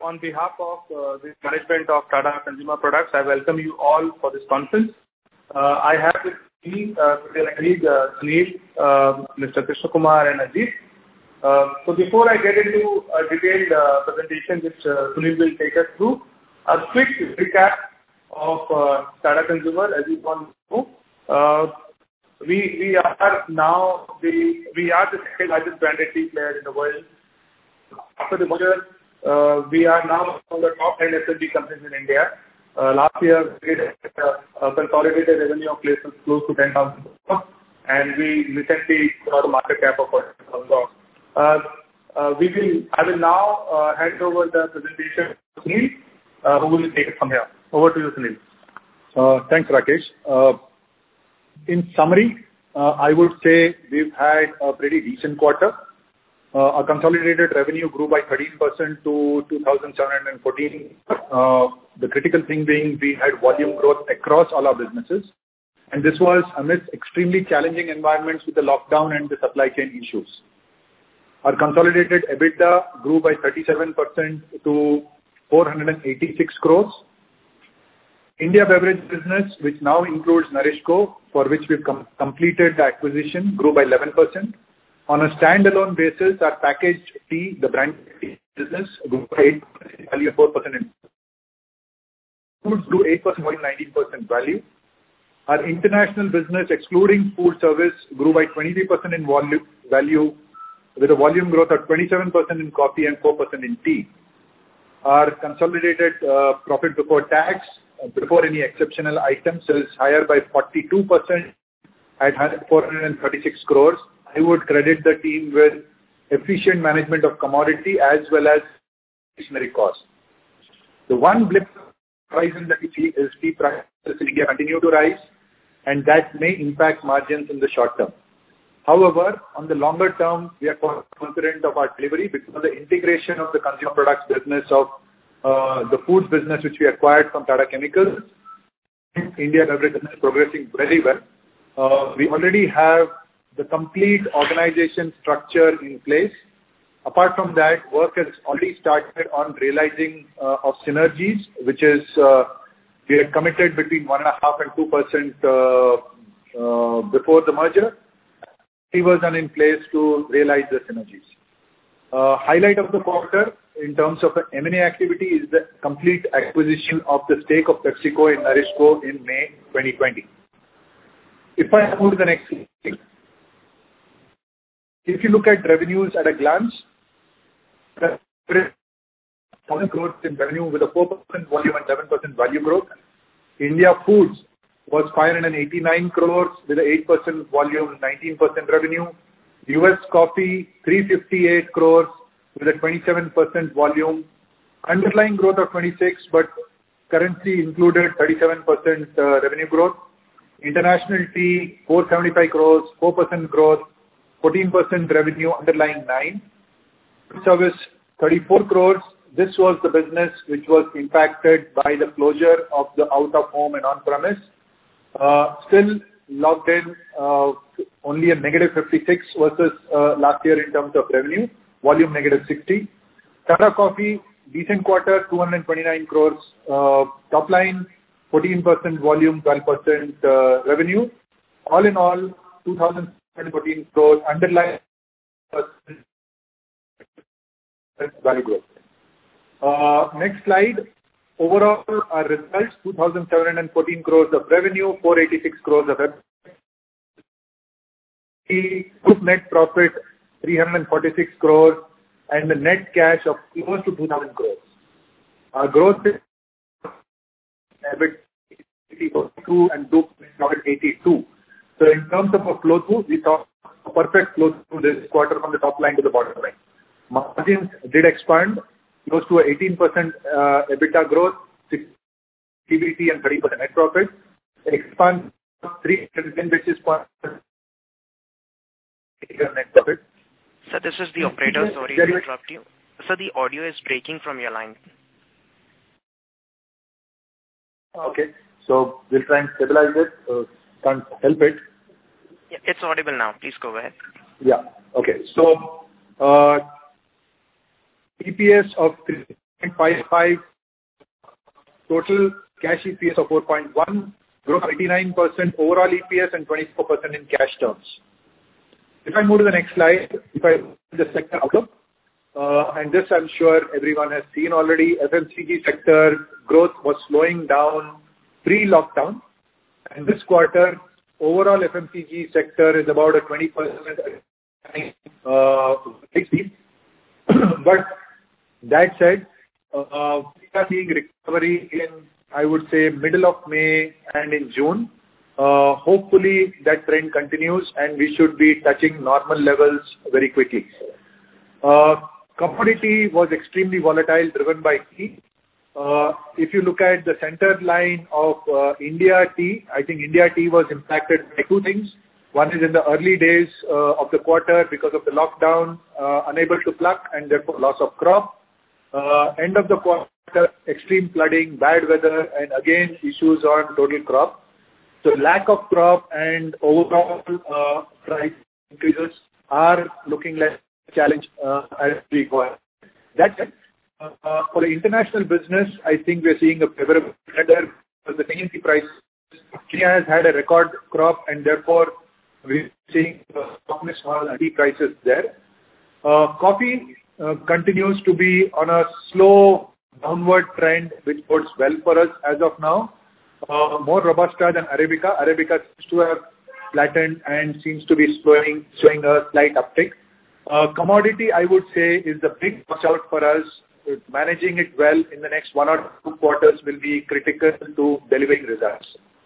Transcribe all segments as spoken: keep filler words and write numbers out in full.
on behalf of uh, the management of Tata Consumer Products, I welcome you all for this conference. Uh, I have with me uh, my colleague uh, Sunil, uh, Mister Krishna Kumar and Ajit. Uh, so before I get into a detailed uh, presentation which uh, Sunil will take us through, a quick recap of uh, Tata Consumer. As you all know, uh, we we are now the we are the second largest branded tea player in the world. After the merger, uh, we are now one of the top ten F M C G companies in India. Uh, last year, we did a, a consolidated revenue of close to ten thousand crores, and we recently got a market cap of forty thousand crores. Uh, uh, we will. I will now uh, hand over the presentation to Sunil, uh, who will take it from here. Over to you, Sunil. Uh, thanks, Rakesh. Uh, in summary, uh, I would say we've had a pretty decent quarter. Uh, our consolidated revenue grew by thirteen percent to two thousand seven hundred fourteen. Uh, the critical thing being we had volume growth across all our businesses. And this was amidst extremely challenging environments with the lockdown and the supply chain issues. Our consolidated EBITDA grew by thirty-seven percent to four hundred eighty-six crores. India beverage business, which now includes NourishCo, for which we've com- completed the acquisition, grew by eleven percent. On a standalone basis, our packaged tea, the brand tea business, grew by eight percent value, four percent in foods grew eight percent volume, nineteen percent value. Our international business, excluding food service, grew by twenty-three percent in volume, value, with a volume growth of twenty-seven percent in coffee and four percent in tea. Our consolidated uh, profit before tax, uh, before any exceptional items, is higher by forty-two percent at four hundred thirty-six crores. I would credit the team with efficient management of commodity as well as stationary costs. The one blip horizon that we see is tea prices in India continue to rise, and that may impact margins in the short term. However, on the longer term, we are confident of our delivery because of the integration of the consumer products business of uh, the foods business which we acquired from Tata Chemicals. India beverage business is progressing very well. Uh, we already have the complete organization structure in place. Apart from that, work has already started on realizing uh, of synergies, which is uh, we had committed between one and a half and two percent uh, uh, before the merger. Levers are in place to realize the synergies. Uh, highlight of the quarter in terms of M and A activity is the complete acquisition of the stake of PepsiCo in NourishCo in May twenty twenty. If I move to the next slide. If you look at revenues at a glance, one thousand crores in revenue with a four percent volume and seven percent value growth. India Foods was five hundred eighty-nine crores with an eight percent volume, nineteen percent revenue. U S Coffee, three hundred fifty-eight crores with a twenty-seven percent volume. Underlying growth of twenty-six, but currency included thirty-seven percent uh, revenue growth. International Tea, four hundred seventy-five crores, four percent growth. fourteen percent revenue, underlying nine. Service, thirty-four crores. This was the business which was impacted by the closure of the out-of-home and on-premise. Uh, still logged in uh, only a negative fifty-six versus uh, last year in terms of revenue. Volume negative sixty. Tata Coffee, decent quarter, two hundred twenty-nine crores. Uh, top line, fourteen percent volume, twelve percent uh, revenue. All in all, two thousand fourteen crores, underlying value growth. Uh, next slide. Overall, our results, two thousand seven hundred fourteen crores of revenue, four hundred eighty-six crores of revenue. Group net profit, three hundred forty-six crores, and the net cash of close to two thousand crores. Our growth is eighty-two and group profit eighty-two. So in terms of a flow-through, we saw a perfect flow-through this quarter from the top line to the bottom line. Margins did expand, close to eighteen percent uh, EBITDA growth, six P B T and thirty percent net profit. Expand three hundred ten basis points net profit. Sir, this is the operator. Sorry to interrupt you. Sir, the audio is breaking from your line. Okay, so we'll try and stabilize it. Uh, can't help it. Yeah, it's audible now. Please go ahead. Yeah. Okay. So, uh, E P S of three point five five, total cash E P S of four point one, growth of eighty-nine percent overall E P S and twenty-four percent in cash terms. If I move to the next slide, if I the sector outlook, uh, and this I'm sure everyone has seen already, F M C G sector growth was slowing down pre-lockdown, and this quarter overall F M C G sector is about a twenty percent uh, speed. But that said, uh, we are seeing recovery in, I would say, middle of May and in June. Uh, hopefully that trend continues and we should be touching normal levels very quickly. Uh, commodity was extremely volatile, driven by tea. Uh, if you look at the center line of uh, India tea, I think India tea was impacted by two things. One is in the early days uh, of the quarter because of the lockdown, uh, unable to pluck and therefore loss of crop. Uh, end of the quarter, extreme flooding, bad weather, and again issues on total crop. So lack of crop and overall uh, price increases are looking like a challenge uh, as we go ahead. That's it. Uh, for the international business, I think we're seeing a favorable trend there because the Kenyan tea price, Kenya has had a record crop and therefore we're seeing uh, softness on tea prices there. Uh, coffee uh, continues to be on a slow downward trend, which bodes well for us as of now. Uh, more Robusta than Arabica. Arabica seems to have flattened and seems to be slowing, showing a slight uptick. Uh, commodity, I would say, is the big watch out for us. Managing it well in the next one or two quarters will be critical to delivering results.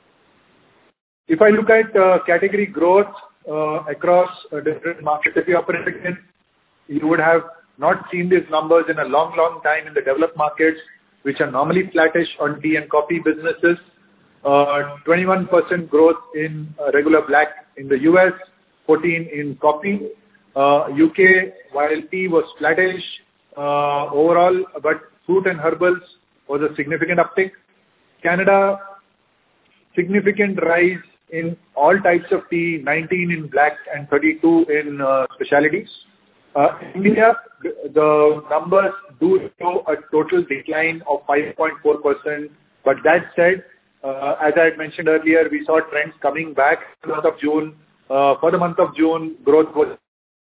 If I look at uh, category growth uh, across uh, different markets that we operate in, you would have not seen these numbers in a long, long time in the developed markets, which are normally flattish on tea and coffee businesses. Uh, twenty-one percent growth in uh, regular black in the U S, fourteen in coffee. Uh, U K, while tea was flattish uh, overall, but fruit and herbals was a significant uptick. Canada, significant rise in all types of tea, nineteen in black and thirty-two in uh, specialities. Uh, India, the numbers do show a total decline of five point four percent, but that said, uh, as I had mentioned earlier, we saw trends coming back in the month of June. Uh, for the month of June, growth was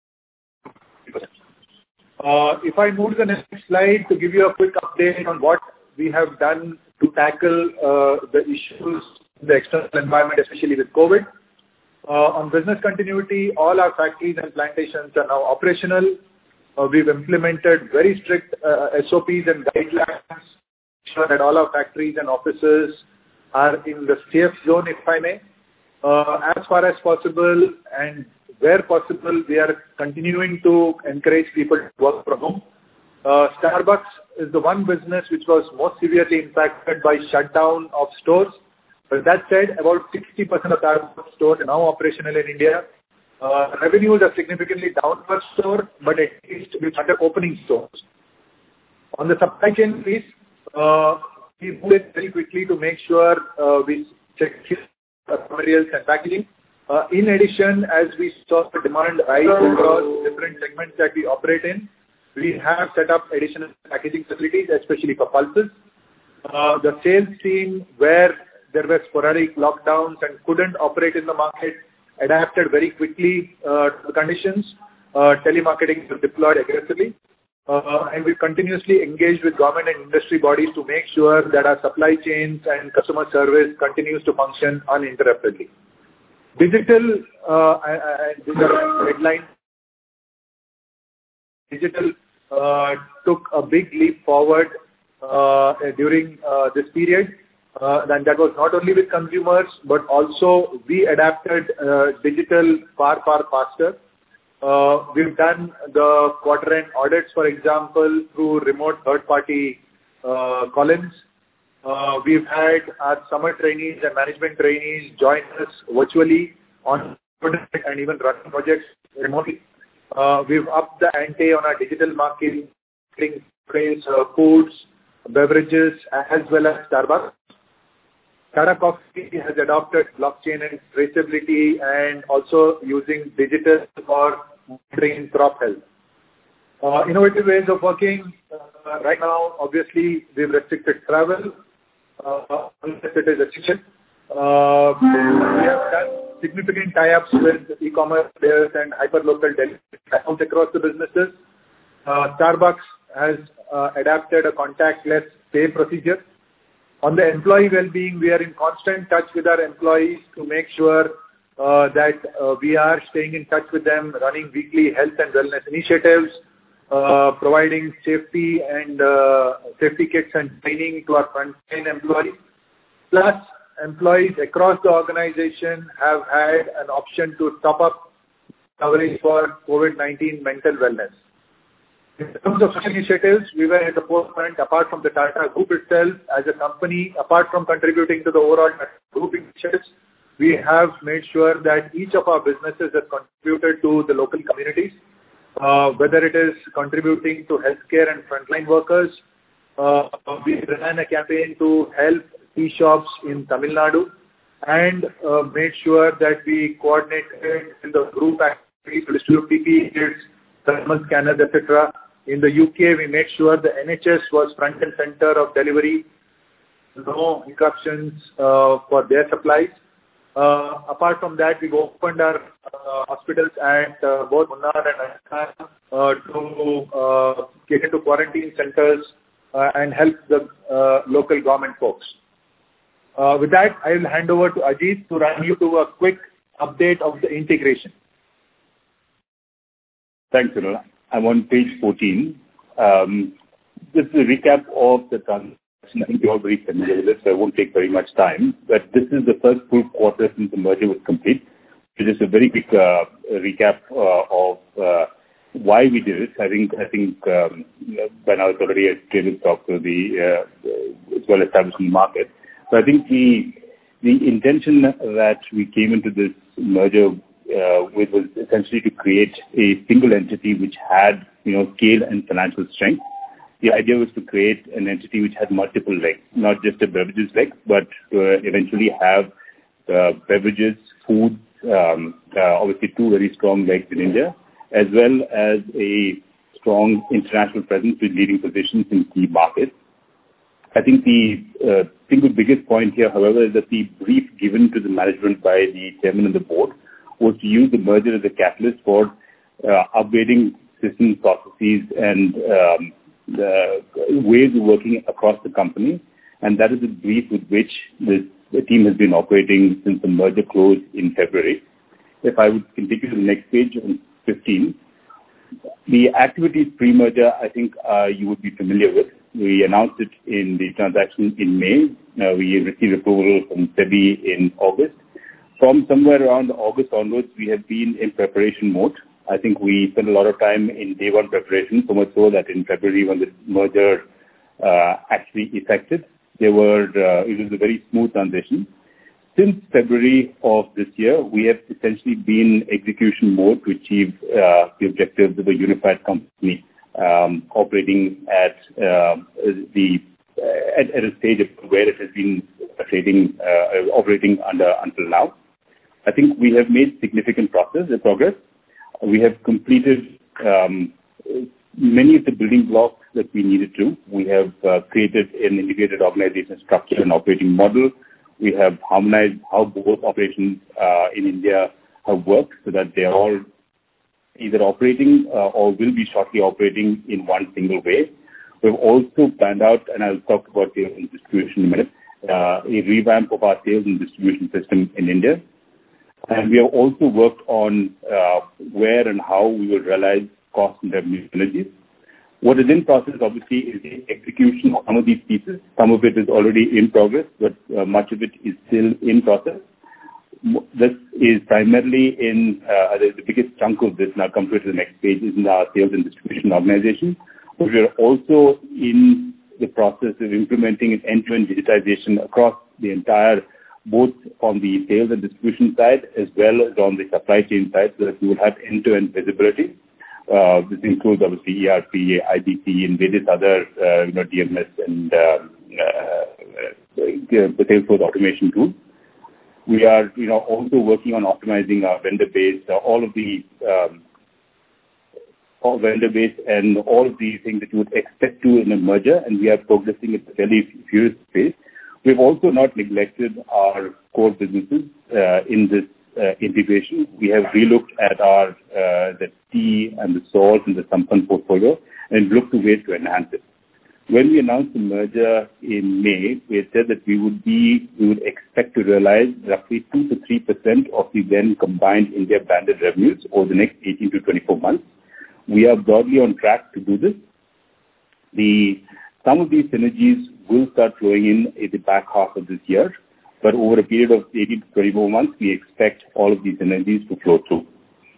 Uh, if I move to the next slide to give you a quick update on what we have done to tackle uh, the issues in the external environment, especially with COVID. Uh, on business continuity, all our factories and plantations are now operational. Uh, we've implemented very strict uh, S O Ps and guidelines to ensure that all our factories and offices are in the safe zone, if I may. Uh, as far as possible and where possible, we are continuing to encourage people to work from home. Uh, Starbucks is the one business which was most severely impacted by shutdown of stores. But that said, about sixty percent of Starbucks stores are now operational in India. Uh, revenues are significantly down per store, but at least we started opening stores. On the supply chain piece, uh, we moved very quickly to make sure uh, we check materials and packaging. Uh, in addition, as we saw the demand rise across different segments that we operate in, we have set up additional packaging facilities, especially for pulses. Uh, the sales team, where there were sporadic lockdowns and couldn't operate in the market, adapted very quickly uh, to the conditions. Uh, telemarketing was deployed aggressively. Uh, and we continuously engage with government and industry bodies to make sure that our supply chains and customer service continues to function uninterruptedly. Digital, uh, and these are headlines. Digital uh, took a big leap forward uh, during uh, this period. Uh, and that was not only with consumers, but also we adapted uh, digital far, far faster. Uh, we've done the quarter-end audits, for example, through remote third-party uh, call-ins. Uh, we've had our summer trainees and management trainees join us virtually on and even run projects remotely. Uh, we've upped the ante on our digital marketing, trains, uh, foods, beverages, as well as Starbucks. Tata Coffee has adopted blockchain and traceability and also using digital for monitoring crop health. Uh, innovative ways of working. Uh, right now, obviously, we've restricted travel uh, unless it is essential. Uh, we have done significant tie-ups with e-commerce players and hyperlocal delivery platforms across the businesses. Uh, Starbucks has uh, adapted a contactless pay procedure. On the employee well-being, we are in constant touch with our employees to make sure uh, that uh, we are staying in touch with them, running weekly health and wellness initiatives, uh, providing safety and uh, safety kits and training to our frontline employees. Plus, employees across the organization have had an option to top up coverage for COVID nineteen mental wellness. In terms of social initiatives, we were at the forefront, apart from the Tata Group itself, as a company, apart from contributing to the overall group initiatives, we have made sure that each of our businesses has contributed to the local communities, uh, whether it is contributing to healthcare and frontline workers. Uh, we ran a campaign to help tea shops in Tamil Nadu and uh, made sure that we coordinated in the group activities to distribute P P E kits, thermal scanners, et cetera. In the U K, we made sure the N H S was front and center of delivery, no interruptions uh, for their supplies. Uh, apart from that, we've opened our uh, hospitals at uh, both Munnar and Assam uh, to uh, get into quarantine centers uh, and help the uh, local government folks. Uh, with that, I will hand over to Ajit to run you through a quick update of the integration. Thanks, Sunil. I'm on page fourteen. Um, this is a recap of the transaction. I think you're all very familiar with this, so I won't take very much time. But this is the first full quarter since the merger was complete. So just a very quick uh, recap uh, of uh, why we did it. I think I think um, by now it's already a table talk to the uh, it's well established in the market. So I think the the intention that we came into this merger uh, with was essentially to create a single entity which had, you know, scale and financial strength. The idea was to create an entity which had multiple legs, not just a beverages leg, but to eventually have uh, beverages, foods, um, uh, obviously two very strong legs in India, as well as a strong international presence with leading positions in key markets. I think the uh, single biggest point here, however, is that the brief given to the management by the chairman and the board was to use the merger as a catalyst for uh, upgrading system processes and um, the ways of working across the company. And that is the brief with which this, the team has been operating since the merger closed in February. If I would continue to the next page on fifteen, the activities pre-merger, I think uh, you would be familiar with. We announced it in the transaction in May. Uh, we received approval from SEBI in August. From somewhere around August onwards, we have been in preparation mode. I think we spent a lot of time in day one preparation, so much so that in February when the merger uh, actually effected, there were, uh, it was a very smooth transition. Since February of this year, we have essentially been execution mode to achieve uh, the objectives of a unified company, um, operating at uh, the uh, at, at a stage of where it has been trading, uh, operating under until now. I think we have made significant process, uh, progress. We have completed um, many of the building blocks that we needed to. We have uh, created an integrated organization structure and operating model. We have harmonized how both operations uh, in India have worked so that they are all either operating uh, or will be shortly operating in one single way. We've also planned out, and I'll talk about sales and distribution in a minute, uh, a revamp of our sales and distribution system in India. And we have also worked on uh, where and how we will realize cost and revenue synergies. What is in process, obviously, is the execution of some of these pieces. Some of it is already in progress, but uh, much of it is still in process. This is primarily in, uh, the biggest chunk of this, and I'll come to the next page, is in our sales and distribution organization. But we are also in the process of implementing an end-to-end digitization across the entire, both on the sales and distribution side as well as on the supply chain side, so that we will have end-to-end visibility. Uh, this includes obviously E R P, I B P, and various other uh, you know, D M S and um, uh, the Salesforce automation tools. We are you know also working on optimizing our vendor base. Uh, all of the um, our vendor base and all of these things that you would expect to in a merger, and we are progressing at a fairly furious pace. We've also not neglected our core businesses uh, in this uh, integration. We have relooked at our uh, the tea and the salt and the Sampann portfolio and looked to ways to enhance it. When we announced the merger in May, we had said that we would be we would expect to realize roughly two to three percent of the then combined India branded revenues over the next eighteen to twenty-four months. We are broadly on track to do this. The some of these synergies will start flowing in in the back half of this year, but over a period of eighteen to twenty-four months, we expect all of these synergies to flow through.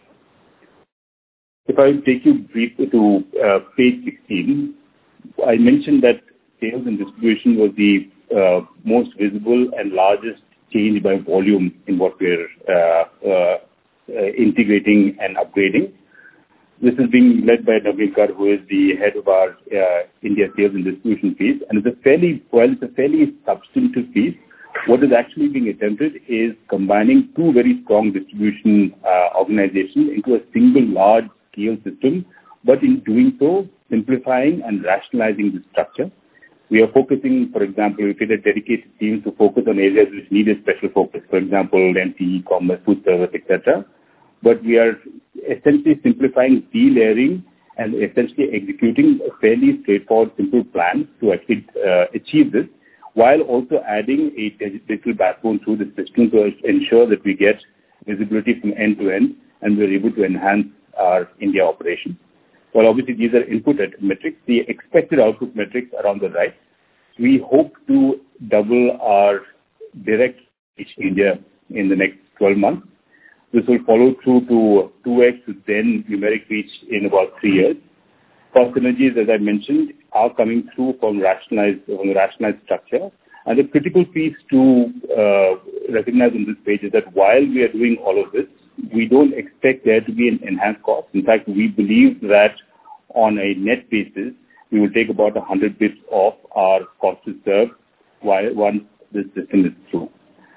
If I take you briefly to uh, page sixteen, I mentioned that sales and distribution was the uh, most visible and largest change by volume in what we're uh, uh, uh, integrating and upgrading. This is being led by Naveen Kar, who is the head of our uh, India sales and distribution piece. And it's a fairly, well, it's a fairly substantive piece. What is actually being attempted is combining two very strong distribution uh, organizations into a single large-scale system, but in doing so, simplifying and rationalizing the structure. We are focusing, for example, we created dedicated teams to focus on areas which need a special focus, for example, M T, e-commerce, food service, et cetera. But we are essentially simplifying, delayering, and essentially executing a fairly straightforward, simple plan to actually uh, achieve this, while also adding a digital backbone through the system to ensure that we get visibility from end to end, and we're able to enhance our India operations. Well, obviously, these are input metrics. The expected output metrics are on the right. We hope to double our direct reach India in the next twelve months. This will follow through to two x to then numeric reach in about three years. Cost synergies, as I mentioned, are coming through from rationalized, from the rationalized structure. And the critical piece to uh, recognize on this page is that while we are doing all of this, we don't expect there to be an enhanced cost. In fact, we believe that on a net basis, we will take about one hundred bits off our cost to serve while once this system is through.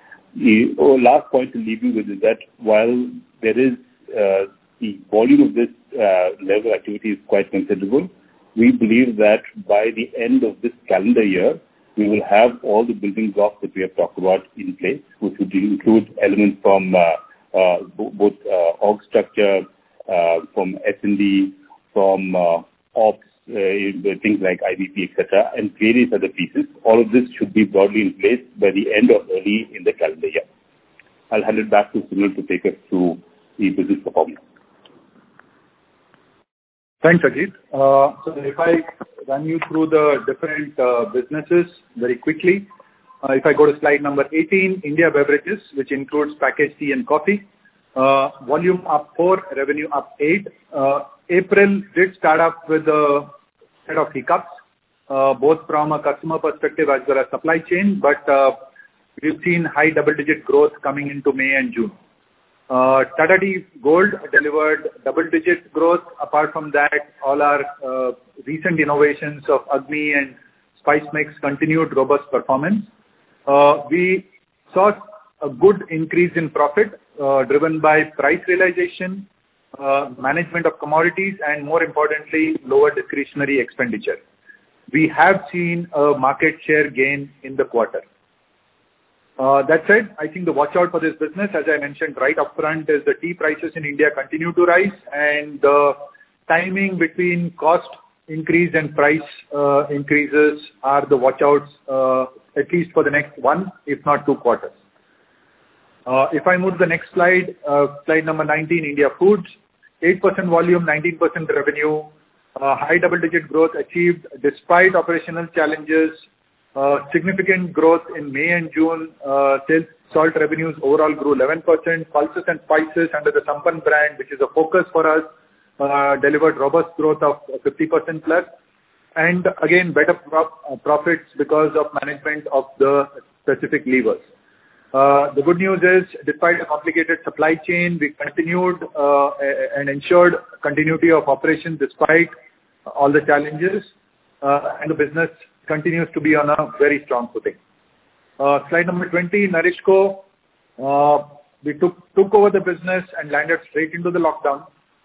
The oh, last point to leave you with is that while there is uh, the volume of this uh, level of activity is quite considerable, we believe that by the end of this calendar year, we will have all the building blocks that we have talked about in place, which would include elements from uh, uh, both uh, org structure, uh, from S and D, from uh, ops, uh, things like I B P, et cetera, and various other pieces. All of this should be broadly in place by the end of early in the calendar year. I'll hand it back to Sunil to take us through the business performance. Thanks, Ajit. Uh, so if I run you through the different uh, businesses very quickly, uh, if I go to slide number eighteen, India Beverages, which includes packaged tea and coffee, uh, volume up four, revenue up eight. Uh, April did start up with a set of hiccups, uh, both from a customer perspective as well as supply chain, but uh, we've seen high double-digit growth coming into May and June. Uh, Tata Tea Gold delivered double-digit growth. Apart from that, all our uh, recent innovations of Agni and Spice Mix continued robust performance. Uh, we saw a good increase in profit uh, driven by price realization, uh, management of commodities, and more importantly, lower discretionary expenditure. We have seen a market share gain in the quarter. Uh, that said, I think the watch out for this business, as I mentioned right up front, is the tea prices in India continue to rise, and the timing between cost increase and price uh, increases are the watch outs, uh, at least for the next one, if not two quarters. Uh, if I move to the next slide, uh, slide number nineteen, India Foods, eight percent volume, nineteen percent revenue, uh, high double-digit growth achieved despite operational challenges. Uh, significant growth in May and June. Uh, sales salt revenues overall grew eleven percent. Pulses and spices under the Sampann brand, which is a focus for us, uh, delivered robust growth of fifty percent plus. And again, better pro- uh, profits because of management of the specific levers. Uh, the good news is, despite a complicated supply chain, we continued uh, and ensured continuity of operations despite all the challenges, uh, and the business continues to be on a very strong footing. Uh, slide number twenty, Narishco. Uh, we took took over the business and landed straight into the lockdown.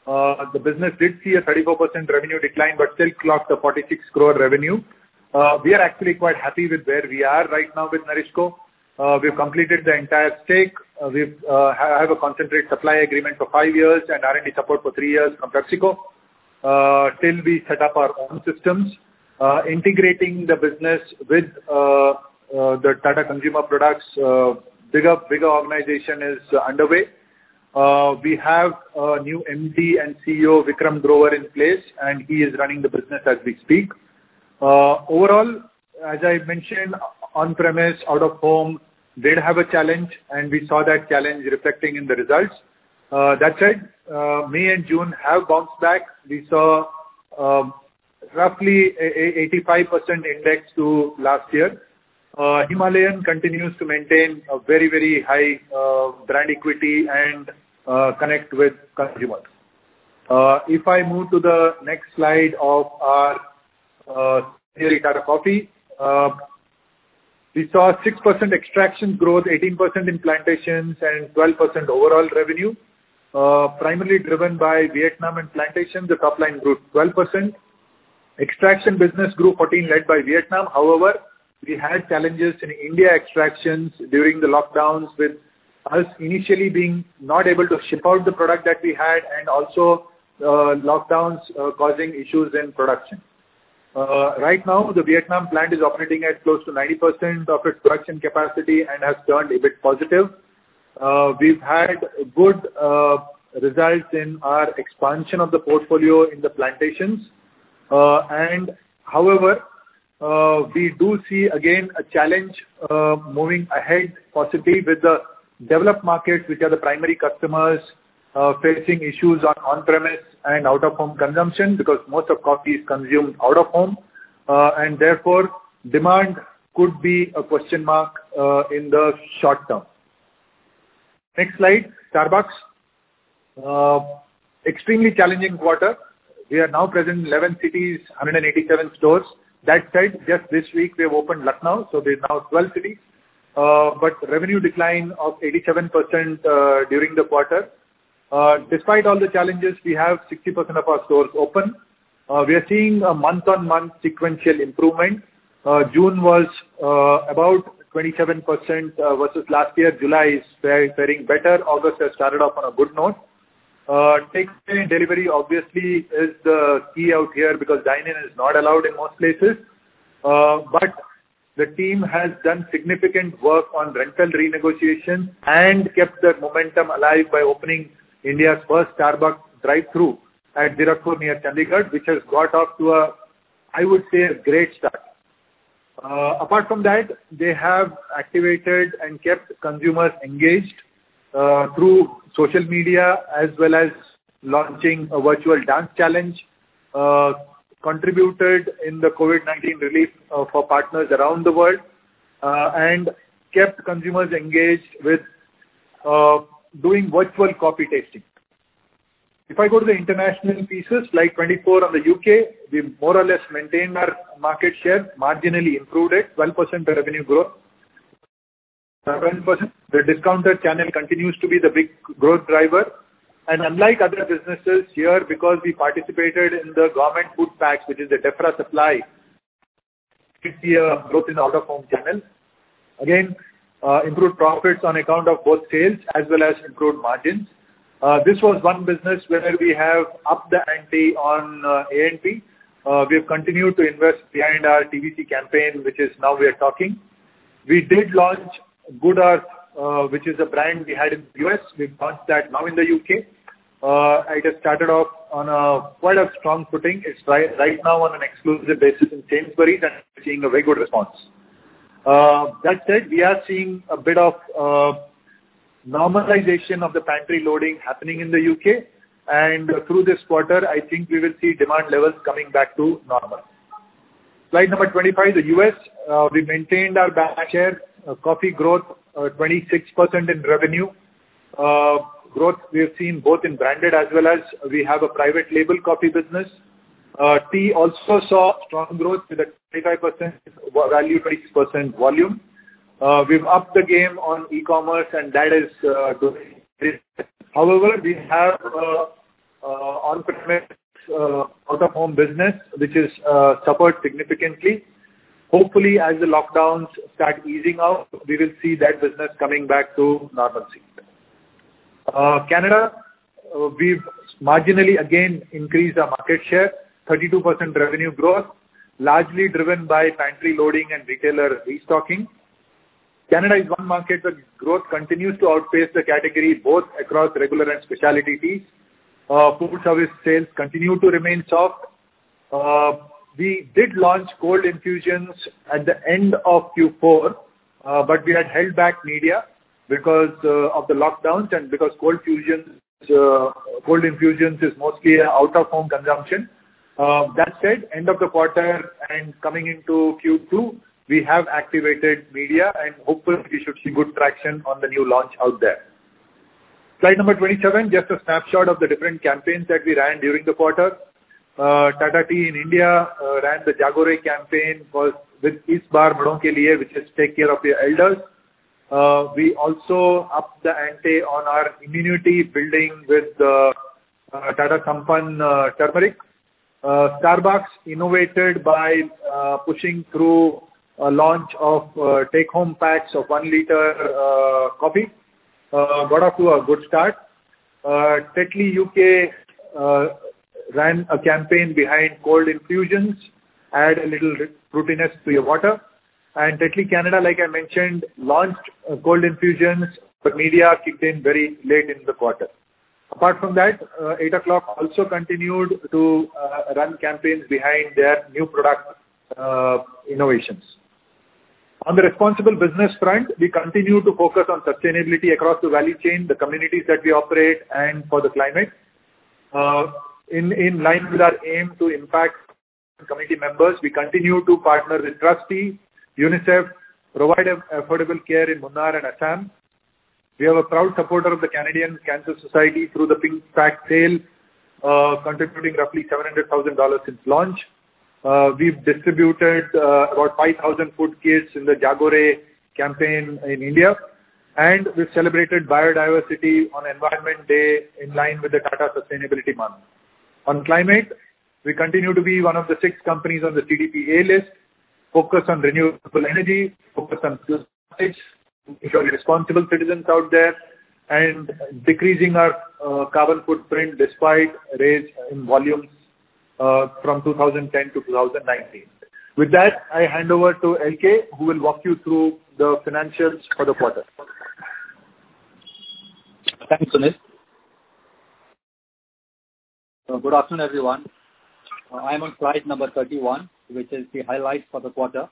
Uh, the business did see a thirty-four percent revenue decline, but still clocked a forty-six crore revenue. Uh, we are actually quite happy with where we are right now with NourishCo. Uh, we've completed the entire stake. Uh, we uh, have a concentrate supply agreement for five years and R and D support for three years from PepsiCo. Uh, till we set up our own systems, uh, integrating the business with uh, uh, the Tata Consumer Products uh, bigger bigger organization is uh, underway. Uh, we have a new M D and C E O, Vikram Grover, in place, and he is running the business as we speak. Uh, overall, as I mentioned, on-premise, out-of-home did have a challenge, and we saw that challenge reflecting in the results. Uh, that said, uh, May and June have bounced back. We saw uh, roughly a eighty-five percent index to last year. Uh, Himalayan continues to maintain a very, very high uh, brand equity and uh, connect with consumers. Uh, if I move to the next slide of our uh, Tata Coffee, uh, we saw six percent extraction growth, eighteen percent in plantations, and twelve percent overall revenue, uh, primarily driven by Vietnam and plantations. The top line grew twelve percent. Extraction business grew fourteen, led by Vietnam. However, we had challenges in India extractions during the lockdowns, with us initially being not able to ship out the product that we had, and also uh, lockdowns uh, causing issues in production. Uh, right now, the Vietnam plant is operating at close to ninety percent of its production capacity and has turned a bit positive. Uh, we've had good uh, results in our expansion of the portfolio in the plantations. Uh, and however, uh, we do see again a challenge uh, moving ahead, possibly with the developed markets, which are the primary customers, uh, facing issues on on-premise and out-of-home consumption, because most of coffee is consumed out-of-home, uh, and therefore demand could be a question mark uh, in the short term. Next slide, Starbucks. Uh, extremely challenging quarter. We are now present in eleven cities, one hundred eighty-seven stores. That said, just this week we have opened Lucknow, so there's now twelve cities. Uh, but revenue decline of eighty-seven percent uh, during the quarter. Uh, despite all the challenges, we have sixty percent of our stores open. Uh, we are seeing a month-on-month sequential improvement. Uh, June was uh, about twenty-seven percent uh, versus last year. July is faring better. August has started off on a good note. Uh, Take-away delivery obviously is the key out here, because dine-in is not allowed in most places. Uh, but the team has done significant work on rental renegotiation and kept the momentum alive by opening India's first Starbucks drive-through at Zirakpur near Chandigarh, which has got off to a, I would say, a great start. Uh, apart from that, they have activated and kept consumers engaged uh, through social media, as well as launching a virtual dance challenge, uh, contributed in the COVID nineteen relief uh, for partners around the world, uh, and kept consumers engaged with uh, doing virtual coffee tasting. If I go to the international pieces, like twenty-four on the U K, we more or less maintained our market share, marginally improved it, twelve percent revenue growth. seven percent. The discounter channel continues to be the big growth driver. And unlike other businesses here, because we participated in the government food packs, which is the DEFRA supply, we see a growth in the out-of-home channel. Again, uh, improved profits on account of both sales as well as improved margins. Uh, this was one business where we have upped the ante on uh, A and P. Uh, we have continued to invest behind our T V C campaign, which is Now We Are Talking. We did launch Good Earth, uh, which is a brand we had in the U S. We've launched that now in the U K. Uh, it has started off on a quite a strong footing. It's right, right now on an exclusive basis in Sainsbury's and seeing a very good response. Uh, that said, we are seeing a bit of uh, normalization of the pantry loading happening in the U K, and uh, through this quarter, I think we will see demand levels coming back to normal. Slide number twenty-five, the U S. Uh, we maintained our back share, uh, coffee growth, uh, twenty-six percent in revenue. Uh, growth we have seen both in branded as well as we have a private label coffee business. Uh, tea also saw strong growth with a twenty-five percent value, twenty-six percent volume. Uh, we've upped the game on e-commerce, and that is uh, doing it. However, we have uh, uh, on-premise uh, out-of-home business, which is uh, suffered significantly. Hopefully, as the lockdowns start easing out, we will see that business coming back to normalcy. Uh, Canada, uh, we've marginally again increased our market share, thirty-two percent revenue growth, largely driven by pantry loading and retailer restocking. Canada is one market where growth continues to outpace the category both across regular and specialty teas. Uh, food service sales continue to remain soft. Uh, we did launch cold infusions at the end of Q four, uh, but we had held back media because uh, of the lockdowns and because cold infusions, uh, cold infusions is mostly out-of-home consumption. Uh, that said, end of the quarter and coming into Q two, we have activated media and hopefully we should see good traction on the new launch out there. Slide number twenty-seven, just a snapshot of the different campaigns that we ran during the quarter. Uh, Tata Tea in India uh, ran the Jagore campaign was with Is Baar Badon Ke Liye, which is take care of your elders. Uh, we also upped the ante on our immunity building with uh, uh, Tata Sampann uh, turmeric. Uh, Starbucks innovated by uh, pushing through a launch of uh, take-home packs of one liter uh, coffee. Uh, got off to a good start. Uh, Tetley U K uh, ran a campaign behind cold infusions, add a little fruitiness to your water. And Tetley Canada, like I mentioned, launched uh, cold infusions, but media kicked in very late in the quarter. Apart from that, uh, eight o'clock also continued to uh, run campaigns behind their new product uh, innovations. On the responsible business front, we continue to focus on sustainability across the value chain, the communities that we operate, and for the climate. Uh, in, in line with our aim to impact community members, we continue to partner with Trustee, UNICEF, provide affordable care in Munnar and Assam. We are a proud supporter of the Canadian Cancer Society through the Pink Pack sale, uh, contributing roughly seven hundred thousand dollars since launch. Uh, we've distributed uh, about five thousand food kits in the Jagore campaign in India. And we've celebrated biodiversity on Environment Day in line with the Tata Sustainability Month. On climate, we continue to be one of the six companies on the C D P A list, focus on renewable energy, focus on plastics, ensuring responsible citizens out there, and decreasing our uh, carbon footprint despite raise in volumes uh, from two thousand ten to two thousand nineteen. With that, I hand over to L K, who will walk you through the financials for the quarter. Thanks, Sunil. Uh, good afternoon, everyone. Uh, I am on slide number thirty-one, which is the highlights for the quarter.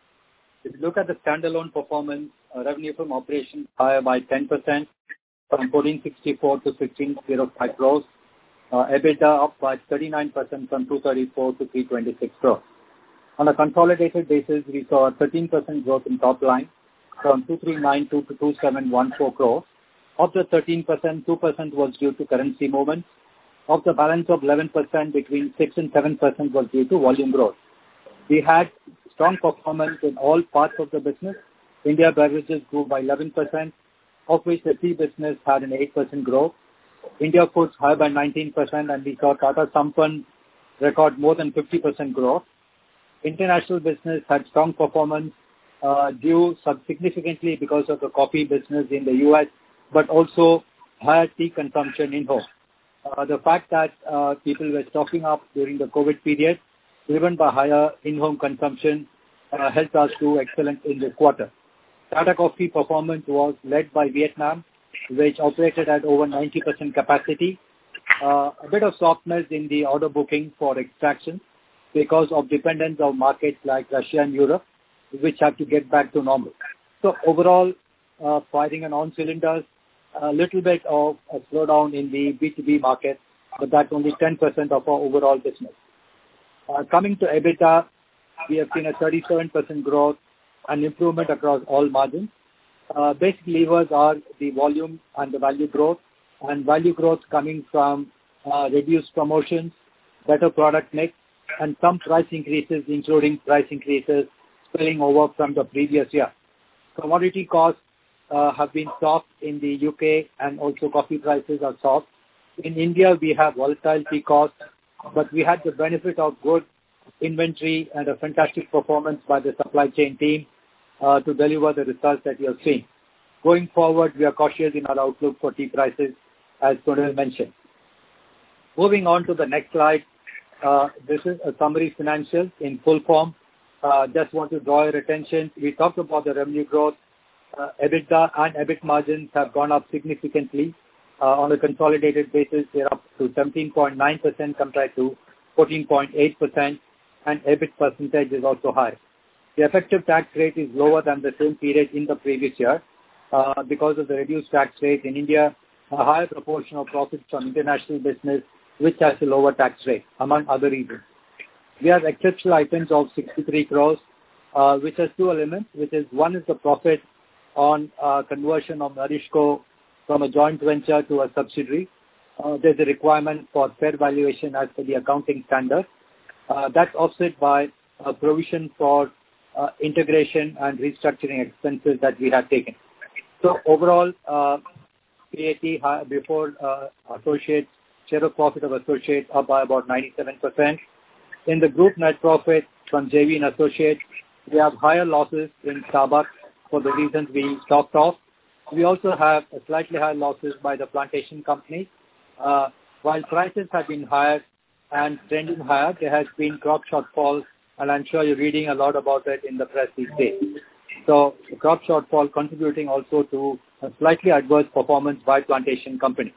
If you look at the standalone performance, uh, revenue from operations higher by ten percent from fourteen sixty-four to sixteen oh five crores. Uh, EBITDA up by thirty-nine percent from two thirty-four to three twenty-six crores. On a consolidated basis, we saw a thirteen percent growth in top line from two three nine two to two seven one four crores. Of the thirteen percent, two percent was due to currency movements. Of the balance of eleven percent, between six and seven percent was due to volume growth. We had strong performance in all parts of the business. India beverages grew by eleven percent, of which the tea business had an eight percent growth. India foods higher by nineteen percent, and we saw Tata Sampann record more than fifty percent growth. International business had strong performance uh, due significantly because of the coffee business in the U S, but also higher tea consumption in home. Uh, the fact that uh, people were stocking up during the COVID period, driven by higher in-home consumption, uh, helped us do excellent in this quarter. Tata Coffee performance was led by Vietnam, which operated at over ninety percent capacity. Uh, a bit of softness in the order booking for extraction because of dependence of markets like Russia and Europe, which have to get back to normal. So overall, uh, firing on all cylinders, a little bit of a slowdown in the B two B market, but that's only ten percent of our overall business. Uh, coming to EBITDA, we have seen a thirty-seven percent growth and improvement across all margins. Uh, basic levers are the volume and the value growth, and value growth coming from uh, reduced promotions, better product mix, and some price increases, including price increases spilling over from the previous year. Commodity costs uh, have been soft in the U K, and also coffee prices are soft. In India, we have volatility costs, but we had the benefit of good inventory and a fantastic performance by the supply chain team uh, to deliver the results that you have seen. Going forward, we are cautious in our outlook for tea prices, as Sunil mentioned. Moving on to the next slide, uh, this is a summary financials in full form. Uh, just want to draw your attention. We talked about the revenue growth. Uh, EBITDA and EBIT margins have gone up significantly. Uh, on a consolidated basis, they're up to seventeen point nine percent compared to fourteen point eight percent, and EBIT percentage is also high. The effective tax rate is lower than the same period in the previous year uh, because of the reduced tax rate in India, a higher proportion of profits from international business, which has a lower tax rate, among other reasons. We have exceptional items of sixty-three crores, uh, which has two elements, which is one is the profit on uh, conversion of Nourishco from a joint venture to a subsidiary. Uh, there's a requirement for fair valuation as per the accounting standard. Uh, that's offset by a provision for uh, integration and restructuring expenses that we have taken. So overall, uh, P A T uh, before uh, associates, share of profit of associates up by about ninety-seven percent. In the group net profit from J V and associates, we have higher losses in Starbucks for the reasons we talked of. We also have a slightly higher losses by the plantation company. Uh, while prices have been higher and trending higher, there has been crop shortfalls, and I'm sure you're reading a lot about it in the press these days. So the crop shortfall contributing also to a slightly adverse performance by plantation company.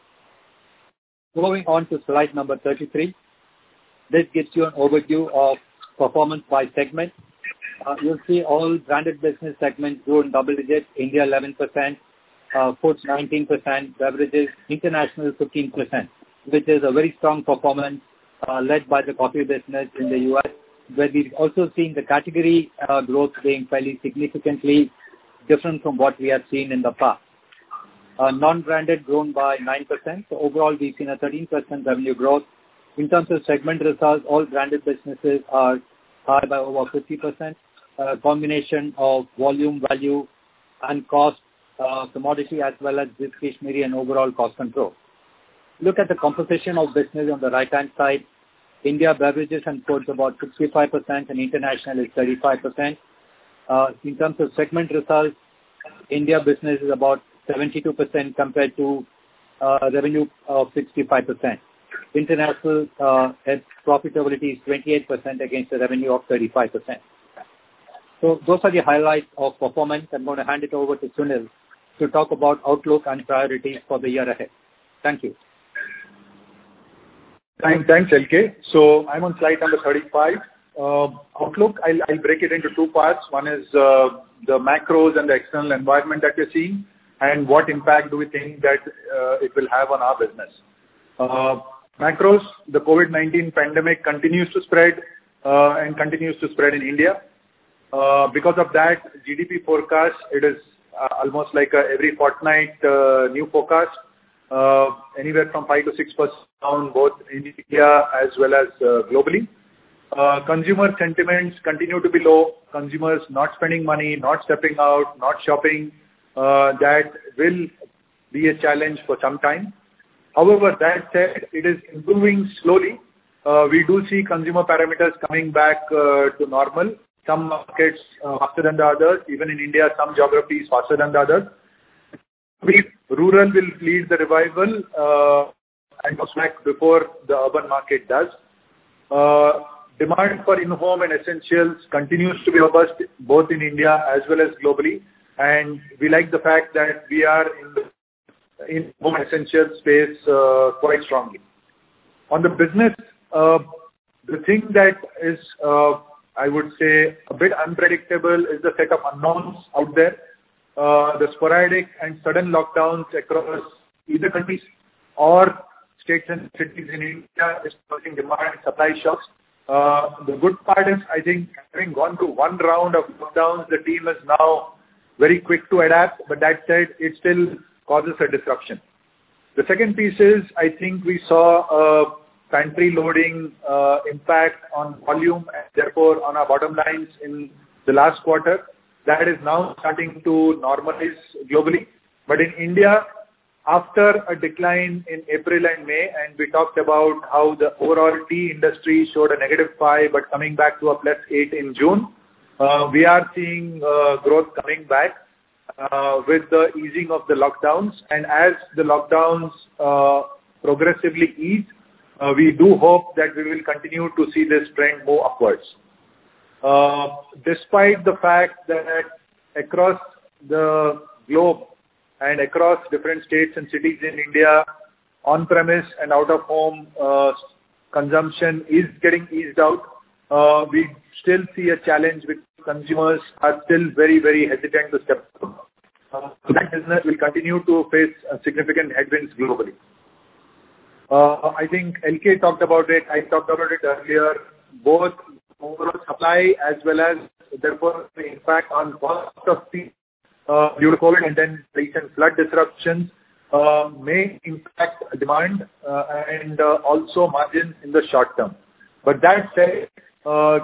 Moving on to slide number thirty-three. This gives you an overview of performance by segment. Uh, you'll see all branded business segments grew in double digits, India eleven percent, uh, foods nineteen percent, beverages, international fifteen percent, which is a very strong performance uh, led by the coffee business in the U S, where we've also seen the category uh, growth being fairly significantly different from what we have seen in the past. Uh, non-branded grown by nine percent, so overall we've seen a thirteen percent revenue growth. In terms of segment results, all branded businesses are high by over fifty percent. A combination of volume, value, and cost, uh, commodity, as well as discretionary and overall cost control. Look at the composition of business on the right-hand side. India beverages and foods about sixty-five percent, and international is thirty-five percent. Uh, in terms of segment results, India business is about seventy-two percent compared to uh, revenue of sixty-five percent. International uh, profitability is twenty-eight percent against the revenue of thirty-five percent. So those are the highlights of performance. I'm going to hand it over to Sunil to talk about outlook and priorities for the year ahead. Thank you. Thanks, thanks L K. So I'm on slide number thirty-five. Uh, outlook, I'll, I'll break it into two parts. One is uh, the macros and the external environment that we're seeing, and what impact do we think that uh, it will have on our business. Uh, macros, the COVID nineteen pandemic continues to spread uh, and continues to spread in India. Uh, because of that, G D P forecast, it is uh, almost like a every fortnight uh, new forecast, uh, anywhere from five to six percent down both in India as well as uh, globally. Uh, consumer sentiments continue to be low. Consumers not spending money, not stepping out, not shopping. Uh, that will be a challenge for some time. However, that said, it is improving slowly. Uh, we do see consumer parameters coming back uh, to normal. Some markets uh, faster than the others. Even in India, some geographies faster than the others. We, rural will lead the revival uh, and comes back before the urban market does. Uh, demand for in-home and essentials continues to be robust both in India as well as globally. And we like the fact that we are in the in home essential space uh, quite strongly. On the business, uh, the thing that is, uh, I would say, a bit unpredictable is the set of unknowns out there. Uh, the sporadic and sudden lockdowns across either countries or states and cities in India is causing demand and supply shocks. Uh, the good part is, I think, having gone through one round of lockdowns, the team is now very quick to adapt, but that said, it still causes a disruption. The second piece is, I think we saw a pantry loading uh, impact on volume and therefore on our bottom lines in the last quarter. That is now starting to normalize globally. But in India, after a decline in April and May, and we talked about how the overall tea industry showed a negative five, but coming back to a plus eight in June, uh, we are seeing uh, growth coming back uh, with the easing of the lockdowns. And as the lockdowns uh, progressively ease, uh, we do hope that we will continue to see this trend move upwards. Uh, despite the fact that across the globe and across different states and cities in India, on-premise and out-of-home uh, consumption is getting eased out, uh, we still see a challenge with consumers are still very, very hesitant to step up. Uh, so that business will continue to face uh, significant headwinds globally. Uh, I think L K talked about it, I talked about it earlier, both overall supply as well as therefore the impact on cost of tea uh, due to COVID and then recent flood disruptions uh, may impact demand uh, and uh, also margins in the short term. But that said, uh,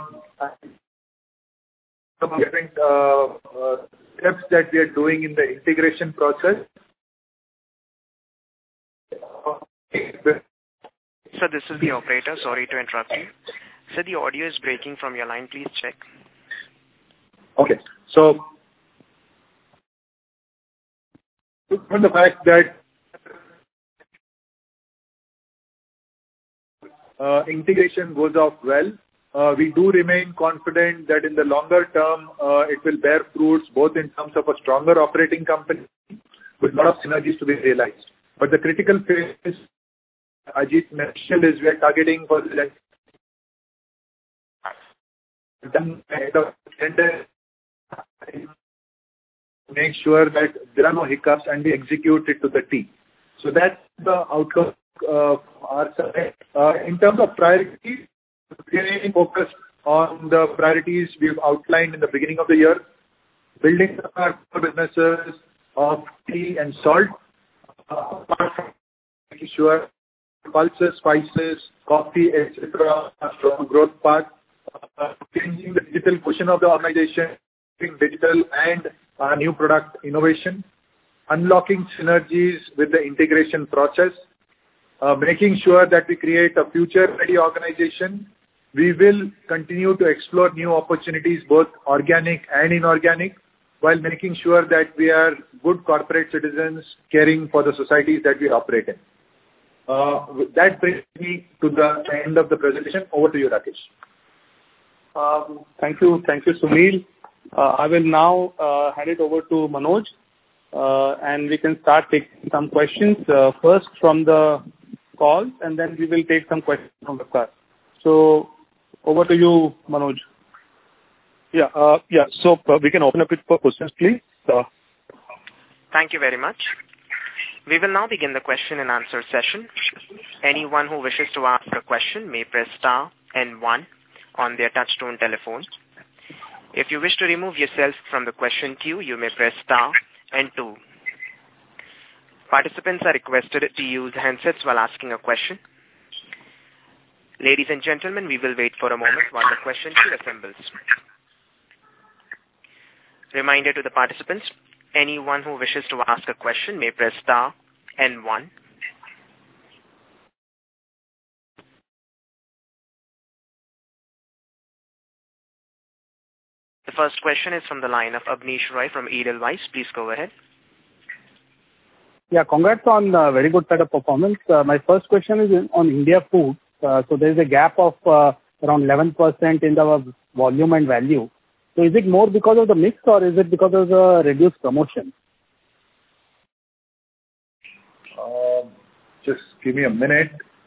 some different uh, uh, steps that we are doing in the integration process. Sir, this is the operator. Sorry to interrupt you. Sir, the audio is breaking from your line. Please check. Okay. So, from the fact that uh, integration goes off well, uh, we do remain confident that in the longer term, uh, it will bear fruits both in terms of a stronger operating company with a lot of synergies to be realized. But the critical phase, Ajit mentioned, is we are targeting for the done ahead of tender, make sure that there are no hiccups and we execute it to the T. So that's the outlook of our side. Uh, in terms of priorities, we are focused on the priorities we've outlined in the beginning of the year, building our businesses of tea and salt, uh, making sure pulses, spices, coffee, et cetera, are strong growth path. Uh, changing the digital portion of the organization, digital and uh, new product innovation, unlocking synergies with the integration process, uh, making sure that we create a future-ready organization. We will continue to explore new opportunities, both organic and inorganic, while making sure that we are good corporate citizens caring for the societies that we operate in. Uh, that brings me to the end of the presentation. Over to you, Rakesh. Uh, thank you. Thank you, Sunil. Uh, I will now uh, hand it over to Manoj, uh, and we can start taking some questions, uh, first from the call, and then we will take some questions from the class. So, over to you, Manoj. Yeah, uh, yeah. So, uh, we can open up it for questions, please. Uh, Thank you very much. We will now begin the question and answer session. Anyone who wishes to ask a question may press star and one on their touchtone telephone. If you wish to remove yourself from the question queue, you may press star and two. Participants are requested to use handsets while asking a question. Ladies and gentlemen, we will wait for a moment while the question queue assembles. Reminder to the participants, anyone who wishes to ask a question may press star and one. The first question is from the line of Abneesh Roy from Edelweiss. Please go ahead. Yeah, congrats on a very good set of performance. Uh, my first question is in, on India food. Uh, so there is a gap of uh, around eleven percent in the volume and value. So is it more because of the mix or is it because of the reduced promotion? Uh, just give me a minute.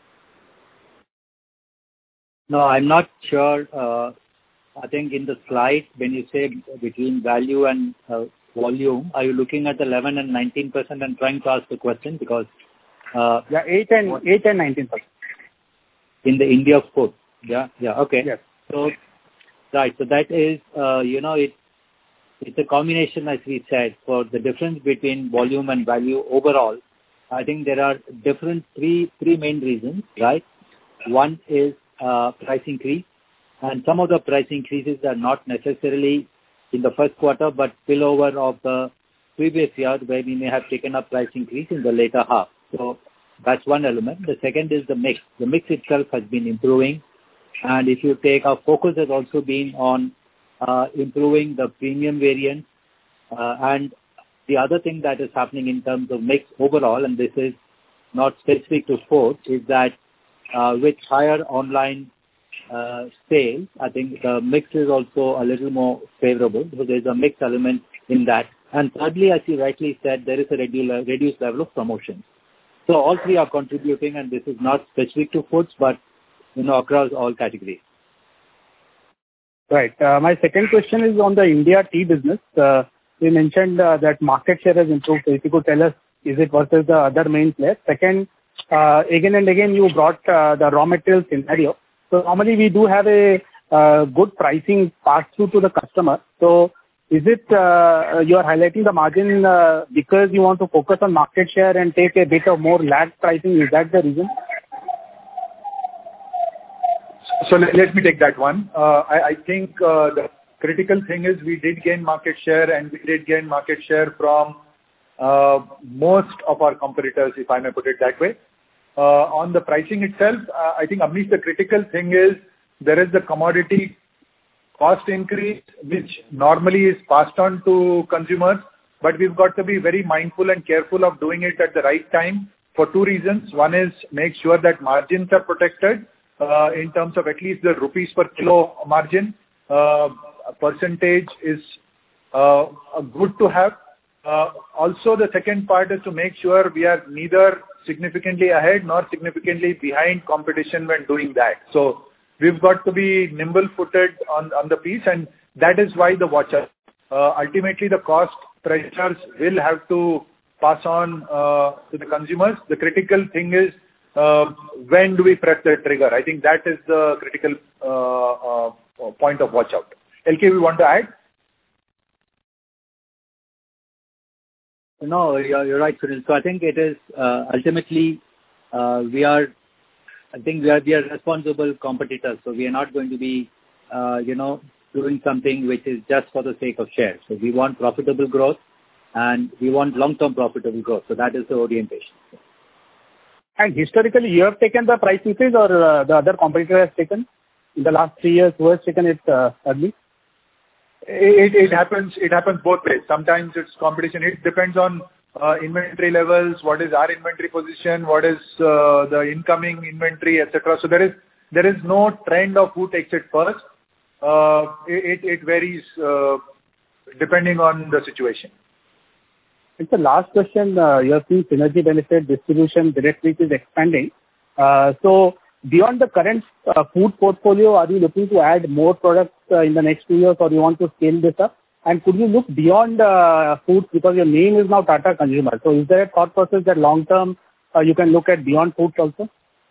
No, I'm not sure. Uh, I think in the slide, when you say between value and uh, volume, are you looking at eleven and nineteen percent and trying to ask the question? Because uh, yeah, eight and eight and nineteen percent in the India food. Yeah, yeah, okay. Yes. So, right. So that is, uh, you know, it it's a combination, as we said, for the difference between volume and value overall. I think there are different three three main reasons, right? One is uh, price increase. And some of the price increases are not necessarily in the first quarter, but spillover of the previous year where we may have taken up price increase in the later half. So that's one element. The second is the mix. The mix itself has been improving. And if you take, our focus has also been on uh, improving the premium variant. Uh, and the other thing that is happening in terms of mix overall, and this is not specific to sports, is that uh, with higher online uh, sales, I think the mix is also a little more favorable. So there's a mix element in that. And thirdly, as you rightly said, there is a regular, reduced level of promotion. So all three are contributing, and this is not specific to foods, but you know, across all categories. Right. Uh, my second question is on the India tea business. Uh, you mentioned uh, that market share has improved. So if you could tell us, is it versus the other main players? Second, uh, again and again, you brought uh, the raw material scenario. So normally we do have a uh, good pricing pass through to the customer. So is it uh, you are highlighting the margin uh, because you want to focus on market share and take a bit of more lag pricing? Is that the reason? So let, let me take that one. Uh, I, I think uh, the critical thing is we did gain market share, and we did gain market share from uh, most of our competitors, if I may put it that way. Uh, on the pricing itself, uh, I think, Amish, the critical thing is there is the commodity cost increase, which normally is passed on to consumers, but we've got to be very mindful and careful of doing it at the right time for two reasons. One is make sure that margins are protected uh, in terms of at least the rupees per kilo margin. Uh, a percentage is uh, good to have. Uh, also, the second part is to make sure we are neither significantly ahead nor significantly behind competition when doing that. So we've got to be nimble-footed on, on the piece, and that is why the watch out. Uh, ultimately, the cost pressures will have to pass on uh, to the consumers. The critical thing is uh, when do we press the trigger? I think that is the critical uh, uh, point of watch out. L K, we want to add? No, you're, you're right, Sunil. So I think it is uh, ultimately uh, we are. I think we are we are responsible competitors. So we are not going to be, uh, you know, doing something which is just for the sake of share. So we want profitable growth, and we want long-term profitable growth. So that is the orientation. And historically, you have taken the price increase, or uh, the other competitor has taken in the last three years? Who has taken it uh, early? It, it happens. It happens both ways. Sometimes it's competition. It depends on uh, inventory levels. What is our inventory position? What is uh, the incoming inventory, et cetera. So there is there is no trend of who takes it first. Uh, it it varies uh, depending on the situation. It's the last question. Uh, you have seen synergy benefit, distribution, direct reach is expanding. Uh, so. Beyond the current uh, food portfolio, are you looking to add more products uh, in the next two years, or you want to scale this up? And could you look beyond uh, foods, because your name is now Tata Consumer? So is there a thought process that long term uh, you can look at beyond foods also?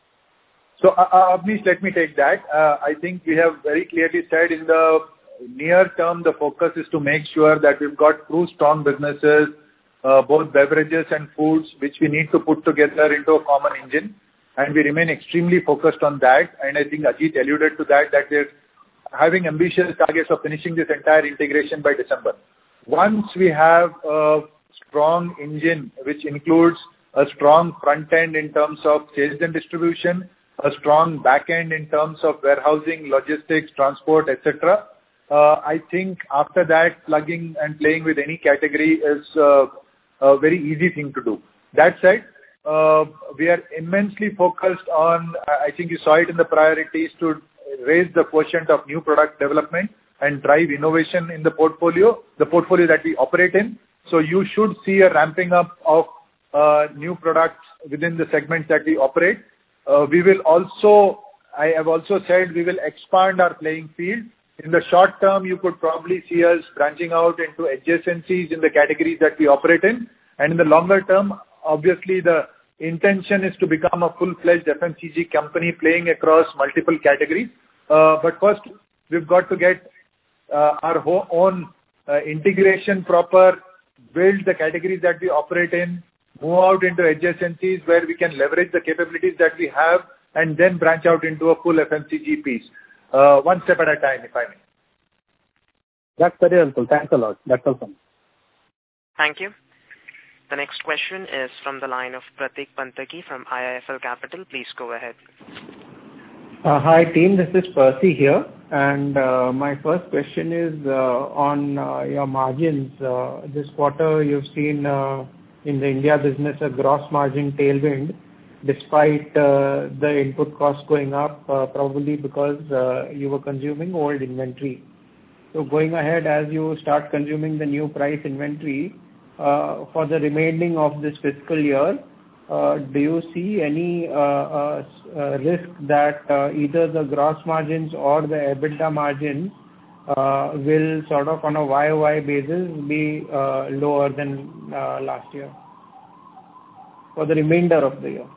So, uh, Abneesh, let me take that. Uh, I think we have very clearly said in the near term, the focus is to make sure that we've got two strong businesses, uh, both beverages and foods, which we need to put together into a common engine. And we remain extremely focused on that. And I think Ajit alluded to that, that we're having ambitious targets of finishing this entire integration by December. Once we have a strong engine, which includes a strong front end in terms of sales and distribution, a strong back end in terms of warehousing, logistics, transport, et cetera, uh, I think after that, plugging and playing with any category is uh, a very easy thing to do. That said, Uh, we are immensely focused on, I think you saw it in the priorities, to raise the quotient of new product development and drive innovation in the portfolio, the portfolio that we operate in. So you should see a ramping up of uh, new products within the segments that we operate. Uh, we will also, I have also said, we will expand our playing field. In the short term, you could probably see us branching out into adjacencies in the categories that we operate in. And in the longer term, obviously, the intention is to become a full-fledged F M C G company playing across multiple categories. Uh, but first, we've got to get uh, our ho- own uh, integration proper, build the categories that we operate in, move out into adjacencies where we can leverage the capabilities that we have, and then branch out into a full F M C G piece. Uh, one step at a time, if I may. That's very helpful. Thanks a lot. That's all from me. Thank you. The next question is from the line of Pratik Pantaki from I I F L Capital. Please go ahead. Uh, hi team, this is Percy here, and uh, my first question is uh, on uh, your margins. Uh, this quarter you've seen uh, in the India business a gross margin tailwind despite uh, the input costs going up, uh, probably because uh, you were consuming old inventory. So going ahead, as you start consuming the new price inventory uh, for the remaining of this fiscal year, Uh, do you see any uh, uh, uh, risk that uh, either the gross margins or the EBITDA margins uh, will sort of on a Y O Y basis be uh, lower than uh, last year for the remainder of the year?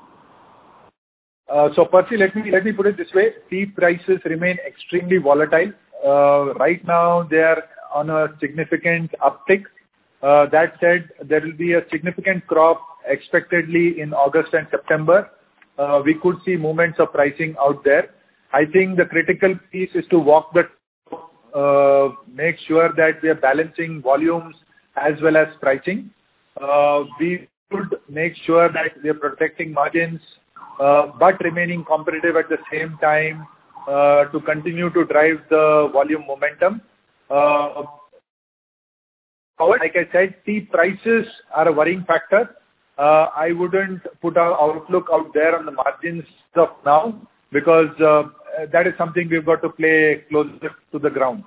Uh, so Percy, let me let me put it this way: tea prices remain extremely volatile. Uh, right now, they are on a significant uptick. Uh, that said, there will be a significant crop expectedly in August and September. Uh, we could see movements of pricing out there. I think the critical piece is to walk the uh, make sure that we are balancing volumes as well as pricing. Uh, we should make sure that we are protecting margins, uh, but remaining competitive at the same time uh, to continue to drive the volume momentum. Uh, like I said, tea prices are a worrying factor. Uh, I wouldn't put our outlook out there on the margins of now because uh, that is something we've got to play closer to the ground.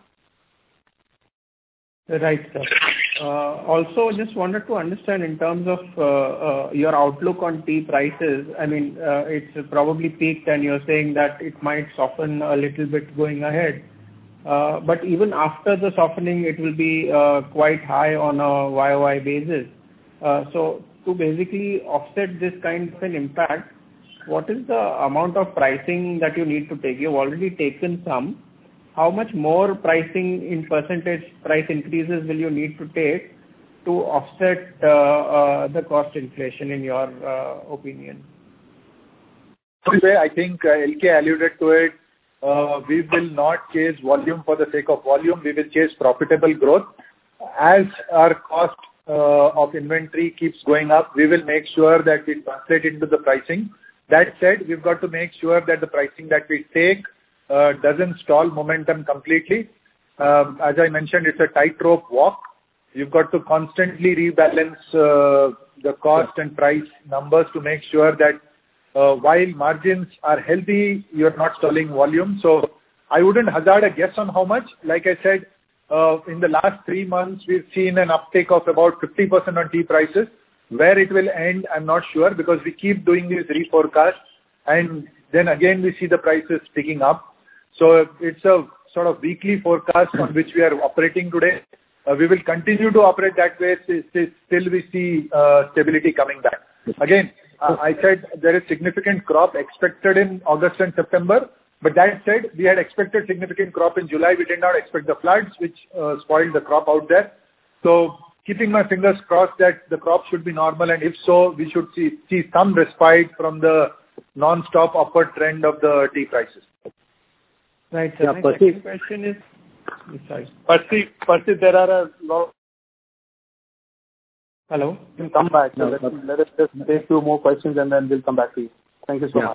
Right, sir. Uh, also, just wanted to understand in terms of uh, uh, your outlook on tea prices. I mean, uh, it's probably peaked and you're saying that it might soften a little bit going ahead. Uh, but even after the softening, it will be uh, quite high on a Y O Y basis. Uh, so, to basically offset this kind of an impact, what is the amount of pricing that you need to take? You've already taken some. How much more pricing in percentage price increases will you need to take to offset uh, uh, the cost inflation in your uh, opinion? I think uh, L K alluded to it. Uh, we will not chase volume for the sake of volume. We will chase profitable growth. As our cost Uh, of inventory keeps going up, we will make sure that we translate into the pricing. That said, we've got to make sure that the pricing that we take uh, doesn't stall momentum completely. Um, as I mentioned, it's a tightrope walk. You've got to constantly rebalance uh, the cost and price numbers to make sure that uh, while margins are healthy, you're not stalling volume. So I wouldn't hazard a guess on how much. Like I said, Uh, in the last three months, we've seen an uptick of about fifty percent on tea prices. Where it will end, I'm not sure because we keep doing these reforecasts and then again we see the prices picking up. So it's a sort of weekly forecast on which we are operating today. Uh, we will continue to operate that way till we see uh, stability coming back. Again, uh, I said there is significant crop expected in August and September. But that said, we had expected significant crop in July. We did not expect the floods, which uh, spoiled the crop out there. So keeping my fingers crossed that the crop should be normal, and if so, we should see, see some respite from the non-stop upward trend of the tea prices. Right. So yeah, my Percy, second question is, sorry. Percy, Percy, there are a lot. Hello? We'll come back. No, let, let us just take two more questions and then we'll come back to you. Thank you so yeah. much.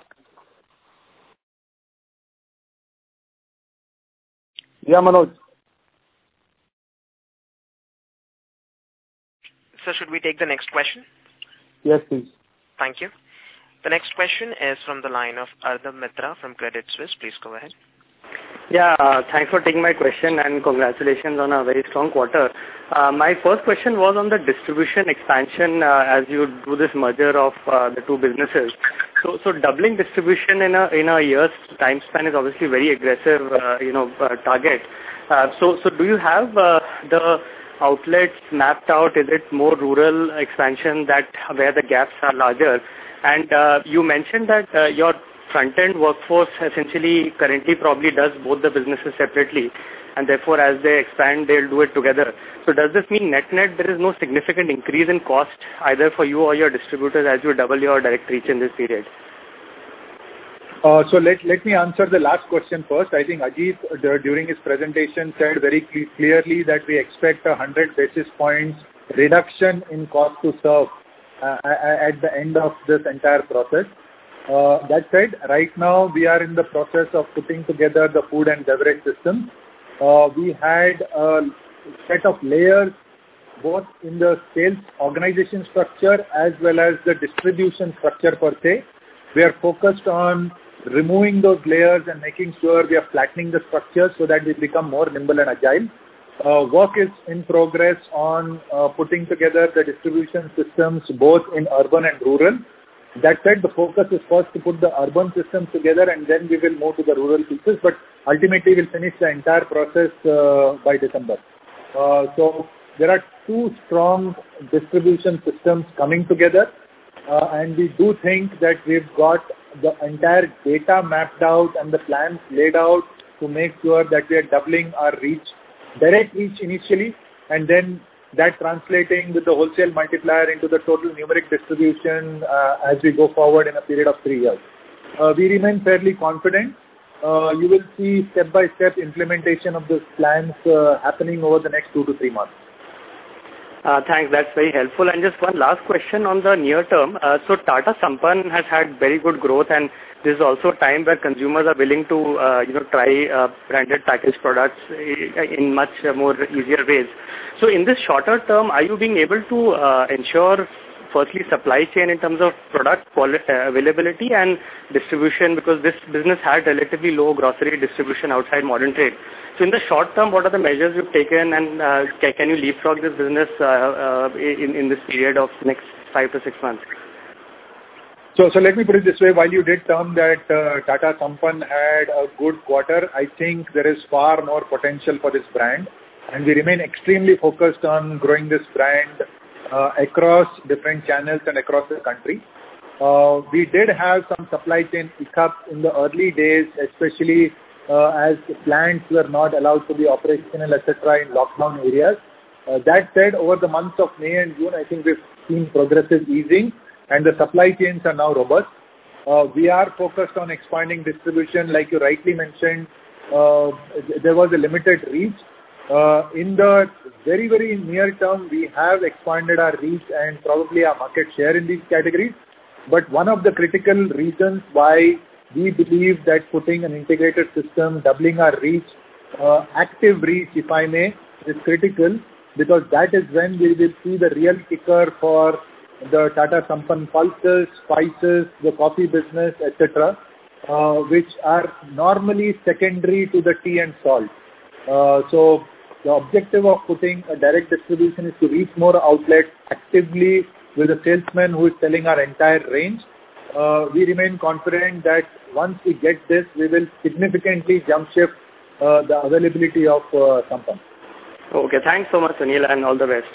Yeah, Manoj. So should we take the next question? Yes, please. Thank you. The next question is from the line of Ardhav Mitra from Credit Suisse. Please go ahead. Yeah, uh, thanks for taking my question and congratulations on a very strong quarter. Uh, my first question was on the distribution expansion uh, as you do this merger of uh, the two businesses. So, so doubling distribution in a in a year's time span is obviously very aggressive, uh, you know, uh, target. Uh, so, so do you have uh, the outlets mapped out? Is it more rural expansion that where the gaps are larger? And uh, you mentioned that uh, your front-end workforce essentially currently probably does both the businesses separately, and therefore as they expand, they'll do it together. So does this mean net-net there is no significant increase in cost either for you or your distributors as you double your direct reach in this period? Uh, so let, let me answer the last question first. I think Ajit uh, during his presentation said very clearly that we expect a one hundred basis points reduction in cost to serve uh, at the end of this entire process. Uh, that said, right now we are in the process of putting together the food and beverage system. Uh, we had a set of layers both in the sales organization structure as well as the distribution structure per se. We are focused on removing those layers and making sure we are flattening the structure so that we become more nimble and agile. Uh, work is in progress on uh, putting together the distribution systems both in urban and rural. That said, the focus is first to put the urban systems together and then we will move to the rural pieces, but ultimately we'll finish the entire process uh, by December. Uh, so there are two strong distribution systems coming together uh, and we do think that we've got the entire data mapped out and the plans laid out to make sure that we are doubling our reach, direct reach initially, and then that translating with the wholesale multiplier into the total numeric distribution uh, as we go forward in a period of three years. Uh, we remain fairly confident. Uh, you will see step-by-step implementation of those plans uh, happening over the next two to three months. Uh, thanks, that's very helpful. And just one last question on the near term. Uh, so Tata Sampann has had very good growth, and this is also a time where consumers are willing to uh, you know try uh, branded packaged products in much more easier ways. So in this shorter term, are you being able to uh, ensure firstly supply chain in terms of product quality, uh, availability and distribution, because this business had relatively low grocery distribution outside modern trade. So in the short term, what are the measures you've taken, and uh, can, can you leapfrog this business uh, uh, in, in this period of next five to six months? So, so let me put it this way. While you did term that uh, Tata Sampann had a good quarter, I think there is far more potential for this brand, and we remain extremely focused on growing this brand uh, across different channels and across the country. Uh, we did have some supply chain hiccups in the early days, especially uh, as plants were not allowed to be operational, et cetera, in lockdown areas. Uh, that said, over the months of May and June, I think we've seen progressive easing, and the supply chains are now robust. Uh, we are focused on expanding distribution. Like you rightly mentioned, uh, there was a limited reach. Uh, in the very, very near term, we have expanded our reach and probably our market share in these categories. But one of the critical reasons why we believe that putting an integrated system, doubling our reach, uh, active reach, if I may, is critical, because that is when we will see the real kicker for the Tata Sampann pulses, spices, the coffee business, et cetera, uh, which are normally secondary to the tea and salt. Uh, so the objective of putting a direct distribution is to reach more outlets actively with a salesman who is selling our entire range. Uh, we remain confident that once we get this, we will significantly jump shift uh, the availability of uh, Sampann. Okay, thanks so much, Sunil, and all the best.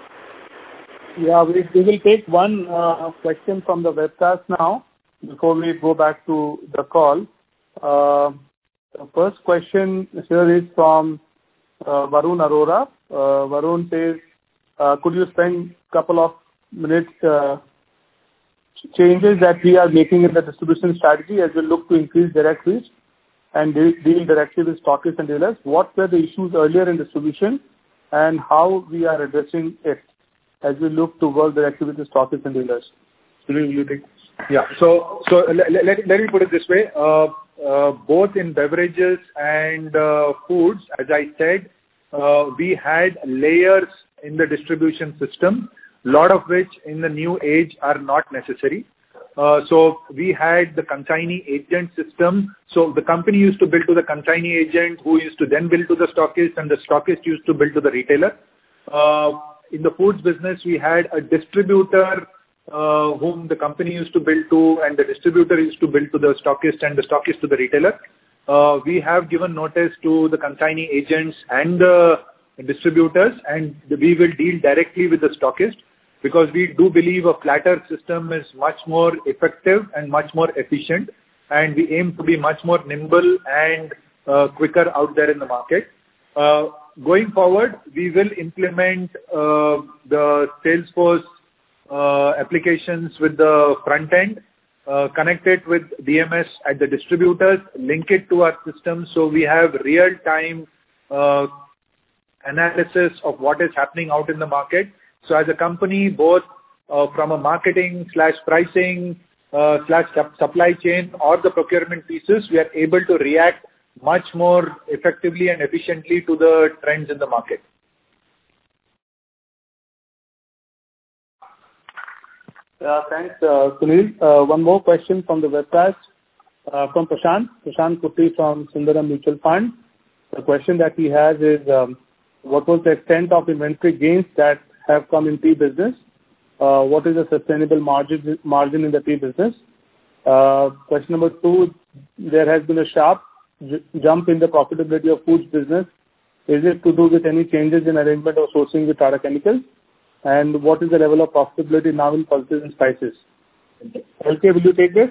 Yeah, we, we will take one uh, question from the webcast now before we go back to the call. Uh, the first question here is from uh, Varun Arora. Uh, Varun says, uh, could you spend a couple of minutes uh, changes that we are making in the distribution strategy as we look to increase direct reach and deal directly with stockists and dealers? What were the issues earlier in distribution and how we are addressing it as we look to work directly with the stockists and dealers? Sunil, you take? Yeah. So, so let, let, let me put it this way. Uh, uh, both in beverages and uh, foods, as I said, uh, we had layers in the distribution system, a lot of which in the new age are not necessary. Uh, so we had the consignee agent system. So the company used to bill to the consignee agent, who used to then bill to the stockist, and the stockist used to bill to the retailer. Uh, in the foods business, we had a distributor uh, whom the company used to bill to, and the distributor used to bill to the stockist, and the stockist to the retailer. Uh, we have given notice to the consignee agents and the distributors, and we will deal directly with the stockist, because we do believe a flatter system is much more effective and much more efficient, and we aim to be much more nimble and uh, quicker out there in the market. Uh, going forward, we will implement uh, the Salesforce uh, applications with the front end, uh, connect it with D M S at the distributors, link it to our system so we have real-time uh, analysis of what is happening out in the market, So as a company, both uh, from a marketing slash pricing uh, slash supply chain or the procurement pieces, we are able to react much more effectively and efficiently to the trends in the market. Yeah, thanks, uh, Sunil. Uh, one more question from the webcast uh, from Prashant. Prashant Kutty from Sundaram Mutual Fund. The question that he has is, um, what was the extent of inventory gains that have come in tea business? Uh, what is the sustainable margin margin in the tea business? Uh, question number two, there has been a sharp j- jump in the profitability of foods business. Is it to do with any changes in arrangement of sourcing with Tata Chemicals? And what is the level of profitability now in pulses and spices? L K, will you take this?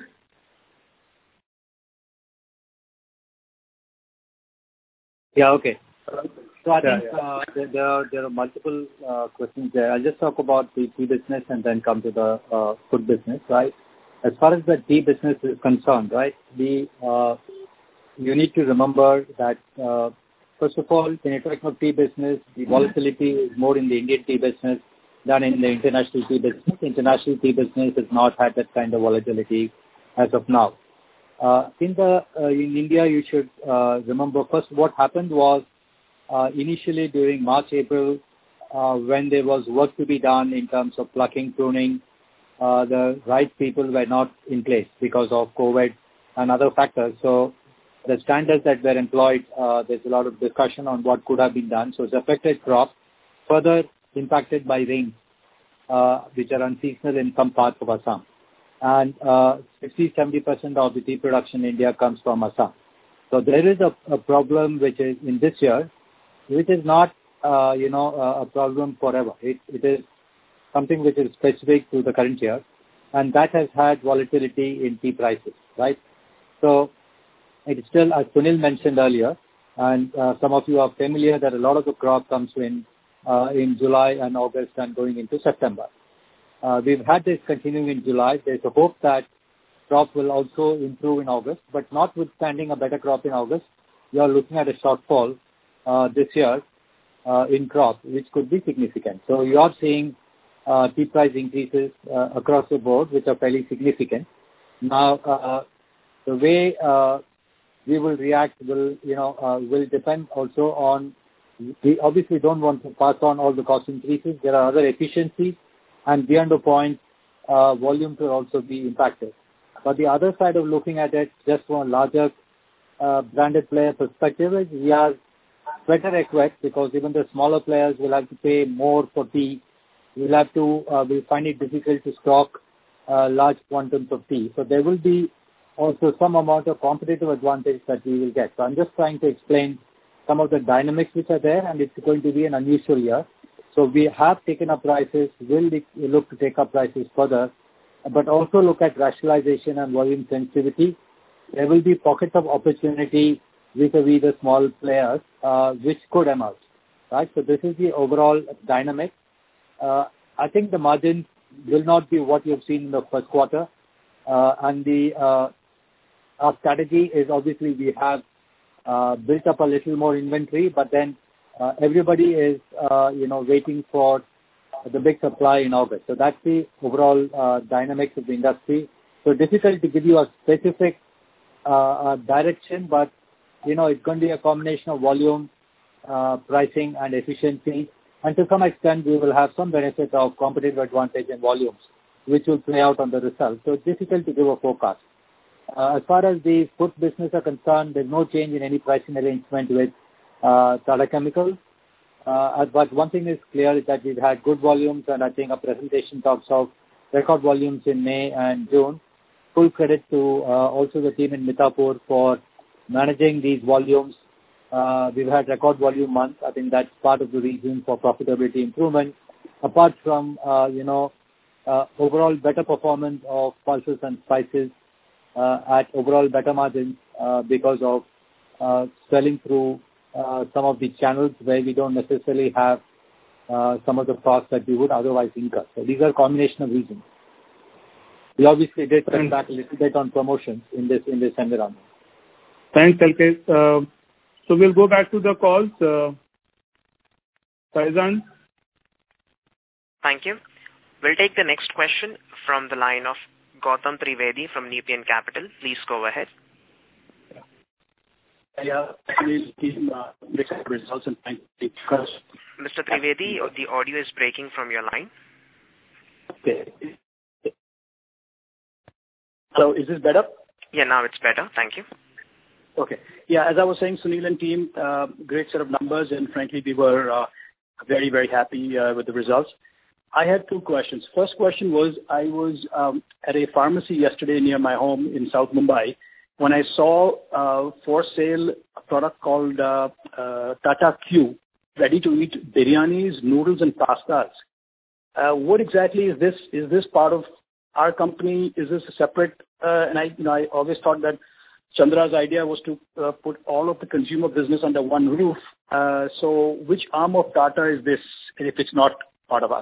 Yeah, okay. So I Yeah, think yeah. uh, there, there, are, there are multiple uh, questions there. I'll just talk about the tea business and then come to the uh, food business, right? As far as the tea business is concerned, right, the, uh, you need to remember that, uh, first of all, when you're talking about tea business, the volatility is more in the Indian tea business than in the international tea business. International tea business has not had that kind of volatility as of now. Uh, in the uh, in India, you should uh, remember first what happened was uh, initially during March, April, uh, when there was work to be done in terms of plucking, pruning, uh, the right people were not in place because of COVID and other factors. So the standards that were employed, uh, there's a lot of discussion on what could have been done. So it's affected crop, further impacted by rains, uh, which are unseasonal in some parts of Assam. And uh, sixty to seventy percent of the tea production in India comes from Assam. So there is a, a problem which is in this year, which is not, uh, you know, a, a problem forever. It, it is something which is specific to the current year, and that has had volatility in tea prices, right? So it is still, as Sunil mentioned earlier, and uh, some of you are familiar that a lot of the crop comes in uh, in July and August and going into September. Uh, we've had this continuing in July. There's a hope that crop will also improve in August, but notwithstanding a better crop in August, you are looking at a shortfall uh, this year uh, in crop, which could be significant. So you are seeing uh, tea price increases uh, across the board, which are fairly significant. Now, uh, the way uh, we will react will, you know, uh, will depend also on. We obviously don't want to pass on all the cost increases. There are other efficiencies. And beyond the point, uh, volume will also be impacted. But the other side of looking at it, just from a larger uh, branded player perspective, is we are better equipped because even the smaller players will have to pay more for tea. We'll have to, uh, we'll find it difficult to stock uh, large quantities of tea. So there will be also some amount of competitive advantage that we will get. So I'm just trying to explain some of the dynamics which are there, and it's going to be an unusual year. So we have taken up prices, will look to take up prices further, but also look at rationalization and volume sensitivity. There will be pockets of opportunity vis-a-vis the small players, uh, which could emerge, right? So this is the overall dynamic. Uh, I think the margins will not be what you've seen in the first quarter, uh, and the uh, our strategy is obviously we have uh, built up a little more inventory, but then Uh, everybody is, uh, you know, waiting for the big supply in August. So that's the overall uh, dynamics of the industry. So difficult to give you a specific uh, uh, direction, but, you know, it's going to be a combination of volume, uh, pricing and efficiency. And to some extent, we will have some benefit of competitive advantage in volumes, which will play out on the results. So it's difficult to give a forecast. Uh, as far as the food business are concerned, there's no change in any pricing arrangement with Uh, Tata Chemicals. Uh, but one thing is clear is that we've had good volumes, and I think our presentation talks of record volumes in May and June. Full credit to uh, also the team in Mithapur for managing these volumes. Uh, we've had record volume months. I think that's part of the reason for profitability improvement. Apart from, uh, you know, uh, overall better performance of pulses and spices uh, at overall better margins uh, because of uh, selling through Uh, some of the channels where we don't necessarily have uh, some of the costs that we would otherwise incur. So these are a combination of reasons. We obviously did cut back a little bit on promotions in this in this environment. Thanks, L K. Uh, so we'll go back to the calls. Uh, Faizan. Thank you. We'll take the next question from the line of Gautam Trivedi from Nepean Capital. Please go ahead. Yeah, team, uh, results and thank you. Mister Trivedi, the audio is breaking from your line. Okay. Hello, is this better? Yeah, now it's better. Thank you. Okay. Yeah, as I was saying, Sunil and team, uh, great set of numbers, and frankly, we were uh, very, very happy uh, with the results. I had two questions. First question was, I was um, at a pharmacy yesterday near my home in South Mumbai when I saw uh, for sale a product called uh, uh, Tata Q, ready-to-eat biryanis, noodles, and pastas. Uh, what exactly is this? Is this part of our company? Is this a separate? Uh, and I, you know, I always thought that Chandra's idea was to uh, put all of the consumer business under one roof. Uh, so, which arm of Tata is this? If it's not part of us.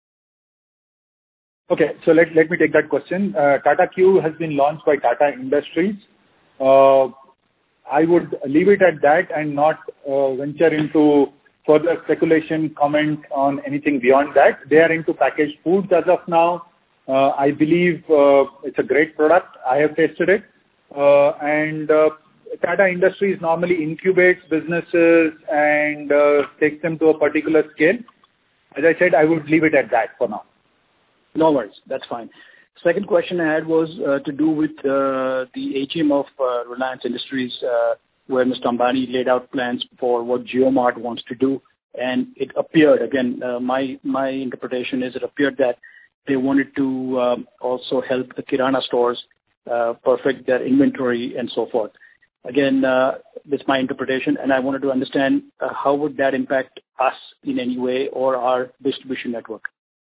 Okay, so let let me take that question. Uh, Tata Q has been launched by Tata Industries. Uh, I would leave it at that and not uh, venture into further speculation, comment on anything beyond that. They are into packaged foods as of now. Uh, I believe uh, it's a great product. I have tasted it. Uh, and uh, Tata Industries normally incubates businesses and uh, takes them to a particular scale. As I said, I would leave it at that for now. No worries. That's fine. Second question I had was uh, to do with uh, the A G M of uh, Reliance Industries, uh, where Mister Ambani laid out plans for what JioMart wants to do. And it appeared, again, uh, my my interpretation is it appeared that they wanted to uh, also help the Kirana stores uh, perfect their inventory and so forth. Again, uh, that's my interpretation, and I wanted to understand uh, how would that impact us in any way or our distribution network.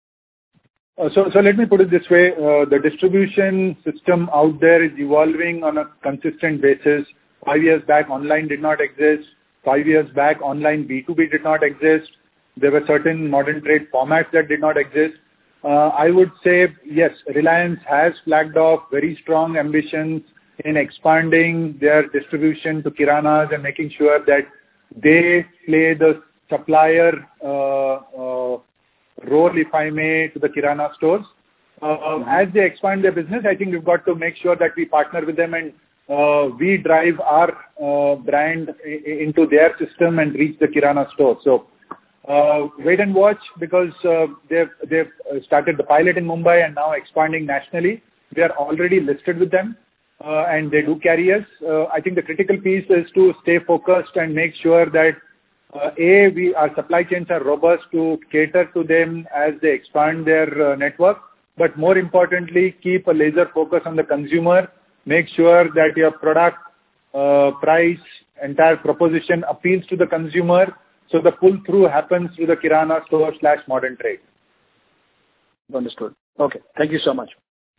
Uh, so, so let me put it this way. Uh, the distribution system out there is evolving on a consistent basis. Five years back, online did not exist. Five years back, online B two B did not exist. There were certain modern trade formats that did not exist. Uh, I would say, yes, Reliance has flagged off very strong ambitions in expanding their distribution to Kiranas and making sure that they play the supplier uh, uh, role, if I may, to the Kirana stores. Uh, as they expand their business, I think we've got to make sure that we partner with them and uh, we drive our uh, brand I- into their system and reach the Kirana store. So uh, wait and watch, because uh, they've, they've started the pilot in Mumbai and now expanding nationally. We are already listed with them uh, and they do carry us. Uh, I think the critical piece is to stay focused and make sure that Uh, A, we, our supply chains are robust to cater to them as they expand their uh, network, but more importantly, keep a laser focus on the consumer, make sure that your product, uh, price, entire proposition appeals to the consumer, so the pull-through happens through the Kirana store slash modern trade. Understood. Okay. Thank you so much.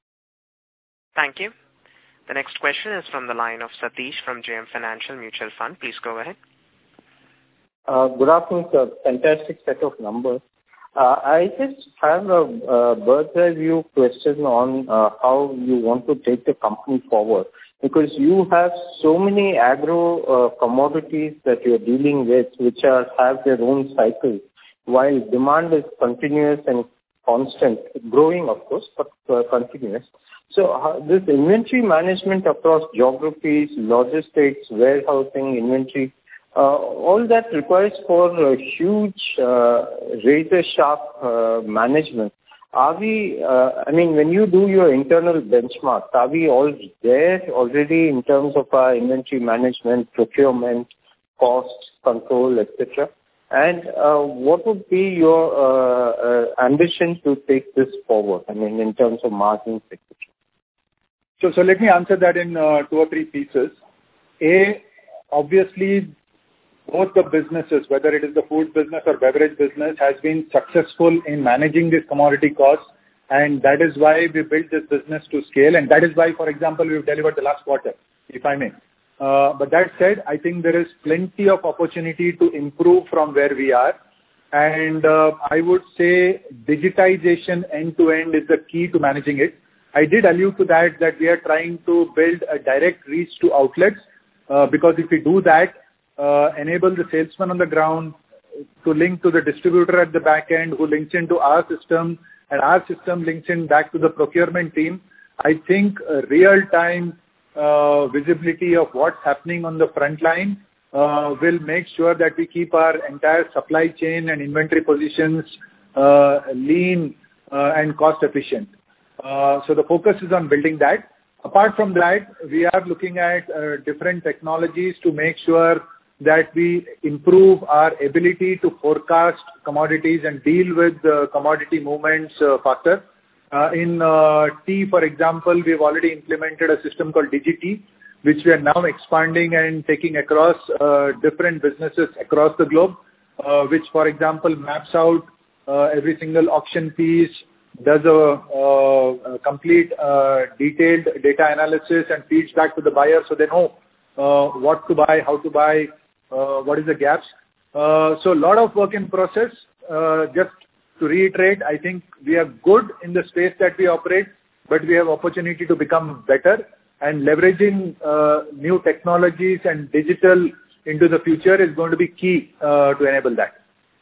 Thank you. The next question is from the line of Satish from J M Financial Mutual Fund. Please go ahead. Uh, good afternoon, sir. Fantastic set of numbers. Uh, I just have a, a bird's eye view question on uh, how you want to take the company forward, because you have so many agro uh, commodities that you are dealing with, which are have their own cycles, while demand is continuous and constant, growing of course, but uh, continuous. So uh, this inventory management across geographies, logistics, warehousing, inventory, Uh, all that requires for a huge uh, razor-sharp uh, management. Are we, uh, I mean, when you do your internal benchmark, are we all there already in terms of our inventory management, procurement, cost control, et cetera? And uh, what would be your uh, uh, ambition to take this forward, I mean, in terms of margins, et cetera? So, so let me answer that in uh, two or three pieces. A, obviously, both the businesses, whether it is the food business or beverage business, has been successful in managing these commodity costs, and that is why we built this business to scale, and that is why, for example, we've delivered the last quarter, if I may. Uh, but that said, I think there is plenty of opportunity to improve from where we are, and uh, I would say digitization end-to-end is the key to managing it. I did allude to that, that we are trying to build a direct reach to outlets, uh, because if we do that, Uh, enable the salesman on the ground, to link to the distributor at the back end, who links into our system, and our system links in back to the procurement team. I think uh, real-time uh, visibility of what's happening on the front line uh, will make sure that we keep our entire supply chain and inventory positions uh, lean uh, and cost efficient. Uh, so the focus is on building that. Apart from that, we are looking at uh, different technologies to make sure that we improve our ability to forecast commodities and deal with uh, commodity movements uh, faster. Uh, in uh, tea, for example, we've already implemented a system called DigiTea, which we are now expanding and taking across uh, different businesses across the globe, uh, which, for example, maps out uh, every single auction piece, does a, uh, a complete uh, detailed data analysis and feeds back to the buyer so they know uh, what to buy, how to buy, uh, what is the gaps. Uh, so a lot of work in process. Uh, just to reiterate, I think we are good in the space that we operate, but we have opportunity to become better, and leveraging uh, new technologies and digital into the future is going to be key uh, to enable that.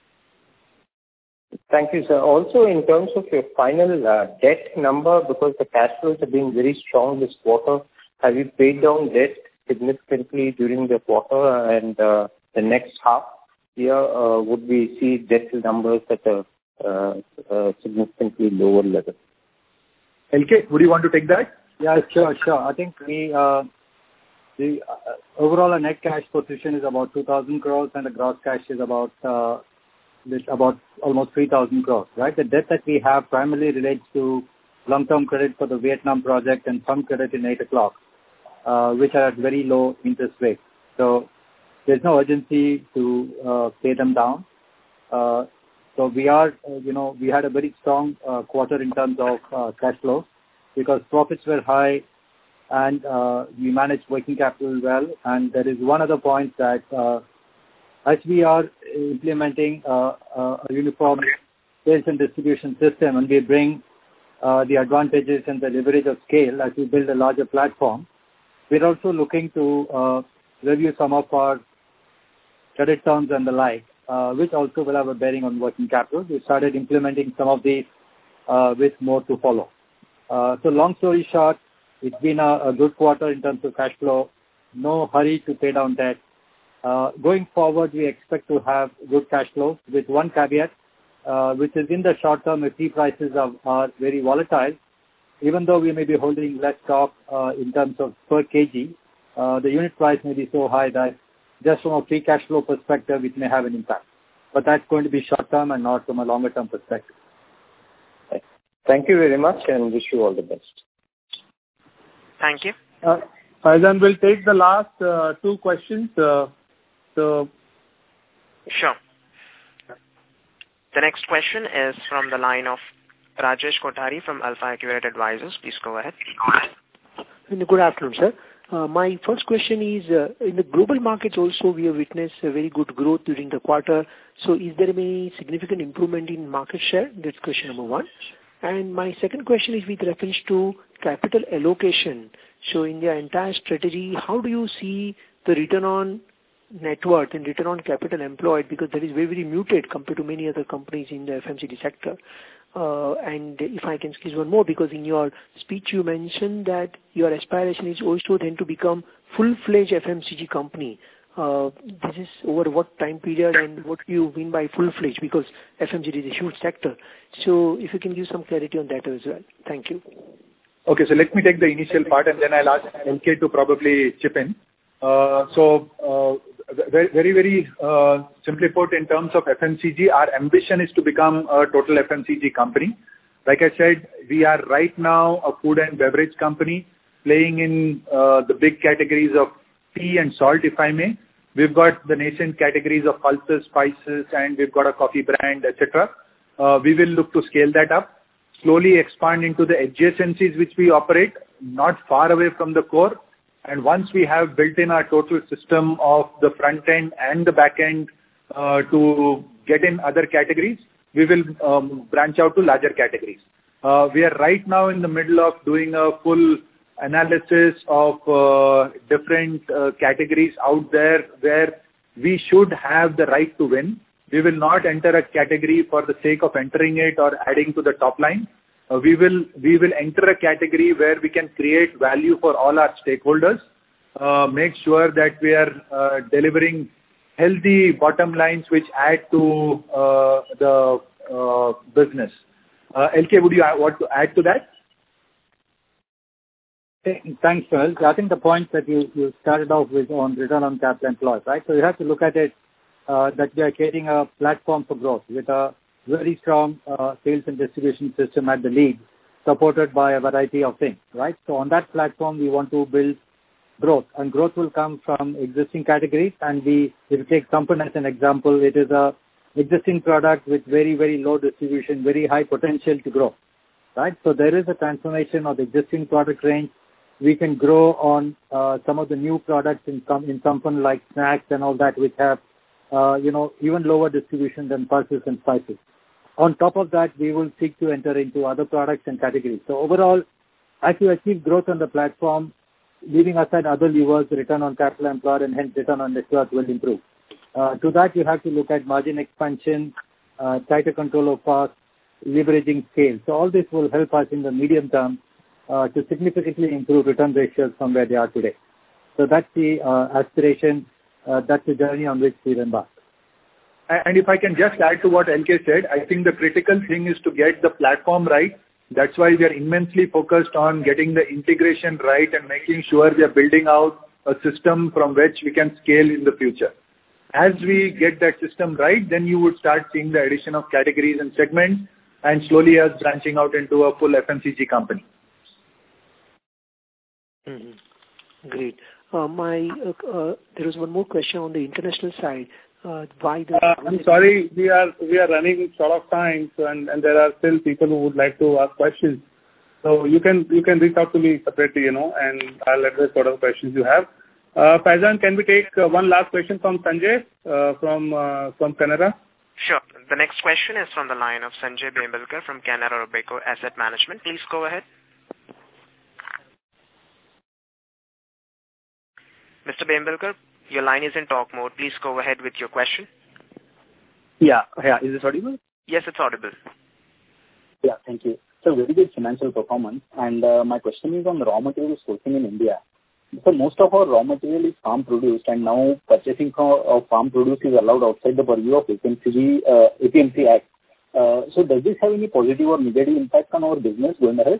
Thank you, sir. Also, in terms of your final uh, debt number, because the cash flows have been very strong this quarter, have you paid down debt significantly during the quarter, and uh, the next half year, uh, would we see debt numbers at a uh, uh, significantly lower level? L K, would you want to take that? Yeah, sure, sure. I think we, uh, the uh, overall our net cash position is about two thousand crores, and the gross cash is about uh, about almost three thousand crores, right? The debt that we have primarily relates to long-term credit for the Vietnam project and some credit in eight o'clock, uh, which are at very low interest rates. So there's no urgency to uh, pay them down. Uh, so we are, uh, you know, we had a very strong uh, quarter in terms of uh, cash flow because profits were high and uh, we managed working capital well. And there is one other point that uh, as we are implementing uh, uh, a uniform sales and distribution system, and we bring uh, the advantages and the leverage of scale as we build a larger platform, we're also looking to uh, review some of our credit terms and the like, uh, which also will have a bearing on working capital. We started implementing some of these uh, with more to follow. Uh, so long story short, it's been a, a good quarter in terms of cash flow. No hurry to pay down debt. Uh, going forward, we expect to have good cash flows with one caveat, uh, which is in the short term, if tea prices are, are very volatile, even though we may be holding less stock uh, in terms of per kg, uh, the unit price may be so high that just from a free cash flow perspective, it may have an impact. But that's going to be short term and not from a longer term perspective. Thank you very much and wish you all the best. Thank you. Uh, Faizan will take the last uh, two questions. Uh, so, Sure. The next question is from the line of Rajesh Kothari from Alpha Accurate Advisors. Please go ahead. Good afternoon, sir. Uh, my first question is, uh, in the global markets also we have witnessed a very good growth during the quarter. So is there any significant improvement in market share? That's question number one. And my second question is with reference to capital allocation. So in the entire strategy, how do you see the return on net worth and return on capital employed? Because that is very, very muted compared to many other companies in the F M C G sector. Uh, and if I can squeeze one more, because in your speech you mentioned that your aspiration is also then to become full-fledged F M C G company. Uh, this is over what time period and what do you mean by full-fledged? Because F M C G is a huge sector. So if you can give some clarity on that as well. Thank you. Okay, so let me take the initial part and then I'll ask L K to probably chip in. Uh, so uh, very, very, very uh, simply put, in terms of F M C G, our ambition is to become a total F M C G company. Like I said, we are right now a food and beverage company playing in uh, the big categories of tea and salt, if I may. We've got the nascent categories of pulses, spices, and we've got a coffee brand, et cetera. Uh, we will look to scale that up, slowly expand into the adjacencies which we operate, not far away from the core. And once we have built in our total system of the front end and the back end uh, to get in other categories, we will um, branch out to larger categories. Uh, we are right now in the middle of doing a full analysis of uh, different uh, categories out there where we should have the right to win. We will not enter a category for the sake of entering it or adding to the top line. Uh, we will we will enter a category where we can create value for all our stakeholders, uh, make sure that we are uh, delivering healthy bottom lines which add to uh, the uh, business. Uh, L K, would you want to add to that? Thanks, Phil. I think the point that you, you started off with on return on capital employed, right? So you have to look at it uh, that we are creating a platform for growth with a very strong uh, sales and distribution system at the lead, supported by a variety of things, right? So on that platform, we want to build growth, and growth will come from existing categories. And we, if you take Sampann as an example, it is a existing product with very, very low distribution, very high potential to grow, right? So there is a transformation of the existing product range. We can grow on uh, some of the new products in some in Sampann, like snacks and all that, which have uh, you know even lower distribution than pulses and spices. On top of that, we will seek to enter into other products and categories. So overall, as you achieve growth on the platform, leaving aside other levers, return on capital employed and hence return on net worth will improve. Uh, to that, you have to look at margin expansion, uh, tighter control of costs, leveraging scale. So all this will help us in the medium term uh, to significantly improve return ratios from where they are today. So that's the uh, aspiration, uh, that's the journey on which we embark. And if I can just add to what L K said, I think the critical thing is to get the platform right. That's why we are immensely focused on getting the integration right and making sure we are building out a system from which we can scale in the future. As we get that system right, then you would start seeing the addition of categories and segments and slowly us branching out into a full F M C G company. Mm-hmm. Great. Uh, my uh, uh, there is one more question on the international side. Uh, why the uh, I'm sorry, we are we are running short of time, so, and, and there are still people who would like to ask questions. So you can you can reach out to me separately, you know, and I'll address what other questions you have. Uh, Faizan, can we take uh, one last question from Sanjay uh, from uh, from Canara? Sure. The next question is from the line of Sanjay Bembelkar from Canara Robeco Asset Management. Please go ahead. Mister Bembelkar, your line is in talk mode. Please go ahead with your question. Yeah. Yeah. Is this audible? Yes, it's audible. Yeah. Thank you. So very good financial performance. And uh, my question is on the raw material sourcing in India. So most of our raw material is farm produced, and now purchasing of farm produce is allowed outside the purview of A P M C uh, A P M C Act. Uh, so does this have any positive or negative impact on our business going ahead?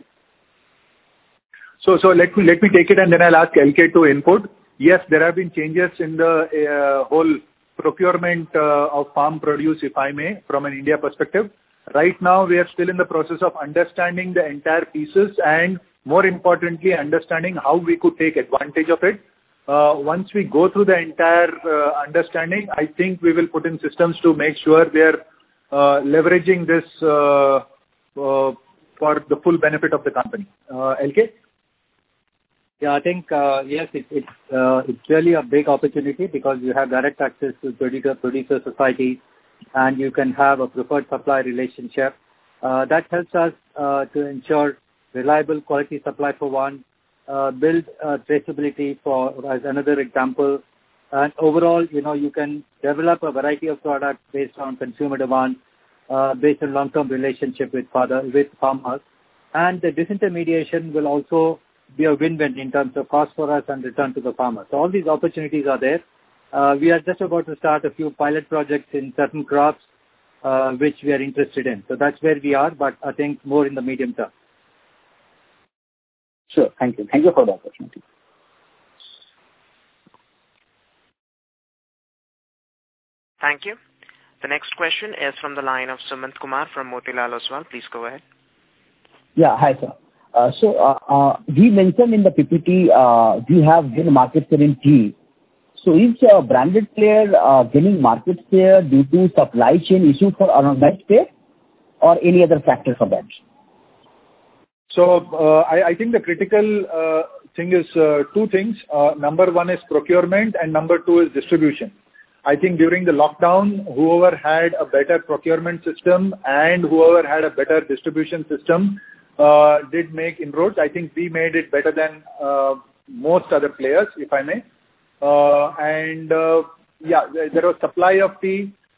So so let me let me take it, and then I'll ask L K to input. Yes, there have been changes in the uh, whole procurement uh, of farm produce, if I may, from an India perspective. Right now, we are still in the process of understanding the entire pieces and, more importantly, understanding how we could take advantage of it. Uh, once we go through the entire uh, understanding, I think we will put in systems to make sure we are uh, leveraging this uh, uh, for the full benefit of the company. Uh, L K? Yeah, I think, uh, yes, it, it, uh, it's really a big opportunity because you have direct access to producer, producer society, and you can have a preferred supply relationship. Uh, that helps us uh, to ensure reliable quality supply for one, uh, build uh, traceability for as another example, and overall, you know, you can develop a variety of products based on consumer demand, uh, based on long-term relationship with father, with farmers, and the disintermediation will also be a win-win in terms of cost for us and return to the farmer. So all these opportunities are there. Uh, we are just about to start a few pilot projects in certain crops, uh, which we are interested in. So that's where we are, but I think more in the medium term. Sure. Thank you. Thank you for the opportunity. Thank you. The next question is from the line of Sumant Kumar from Motilal Oswal. Please go ahead. Yeah. Hi, sir. Uh, so, uh, uh, we mentioned in the P P T, uh, we have gained market share in tea. So, is a branded player uh, gaining market share due to supply chain issue for unorganized player or any other factor for that? So, uh, I, I think the critical uh, thing is uh, two things. Uh, number one is procurement and number two is distribution. I think during the lockdown, whoever had a better procurement system and whoever had a better distribution system Uh, did make inroads. I think we made it better than uh, most other players, if I may. Uh, and uh, yeah, there, there was supply of tea.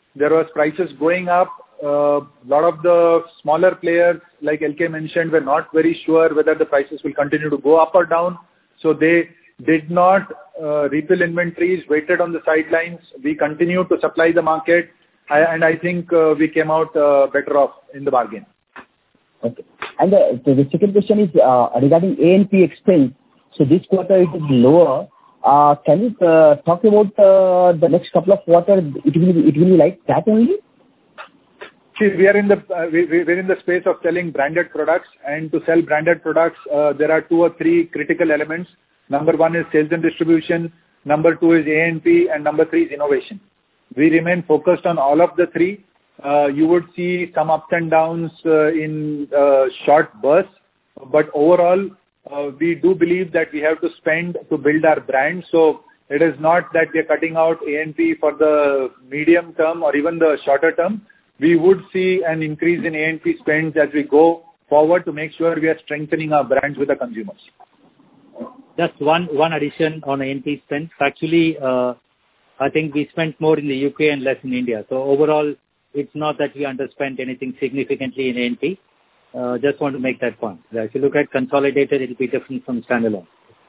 there was prices going up. A uh, lot of the smaller players, like L K mentioned, were not very sure whether the prices will continue to go up or down. So they did not uh, refill inventories, waited on the sidelines. We continued to supply the market, I, and I think uh, we came out uh, better off in the bargain. Okay. And uh, so the second question is uh, regarding A and P expense. So this quarter it is lower. Uh, can you uh, talk about uh, the next couple of quarters? It will be, it will be like that only? See, we are in the uh, we, we're in the space of selling branded products, and to sell branded products, uh, there are two or three critical elements. Number one is sales and distribution. Number two is A and P, and number three is innovation. We remain focused on all of the three. Uh, you would see some ups and downs uh, in uh, short bursts, but overall, uh, we do believe that we have to spend to build our brand. So it is not that we are cutting out A and P for the medium term or even the shorter term. We would see an increase in A and P spends as we go forward to make sure we are strengthening our brands with the consumers. Just one one addition on A and P spends. Actually, uh, I think we spent more in the U K and less in India. So overall, it's not that we underspent anything significantly in A and P. Uh, just want to make that point. If you look at consolidated, it will be different from standalone.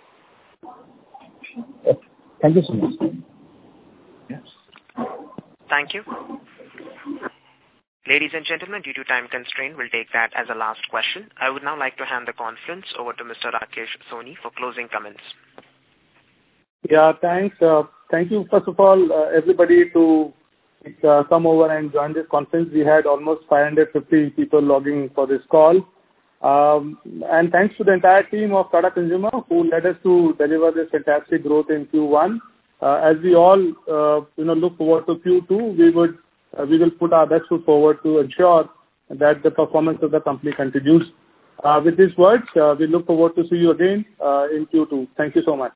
Thank you so much. Yes. Thank you. Ladies and gentlemen, due to time constraint, we'll take that as a last question. I would now like to hand the conference over to Mister Rakesh Soni for closing comments. Yeah, thanks. Uh, thank you, first of all, uh, everybody to uh, come over and join this conference. We had almost five hundred fifty people logging for this call. Um, and thanks to the entire team of Tata Consumer who led us to deliver this fantastic growth in Q one. Uh, as we all uh, you know, look forward to Q two, we would Uh, we will put our best foot forward to ensure that the performance of the company continues. Uh, with these words, uh, we look forward to see you again uh, in Q two. Thank you so much.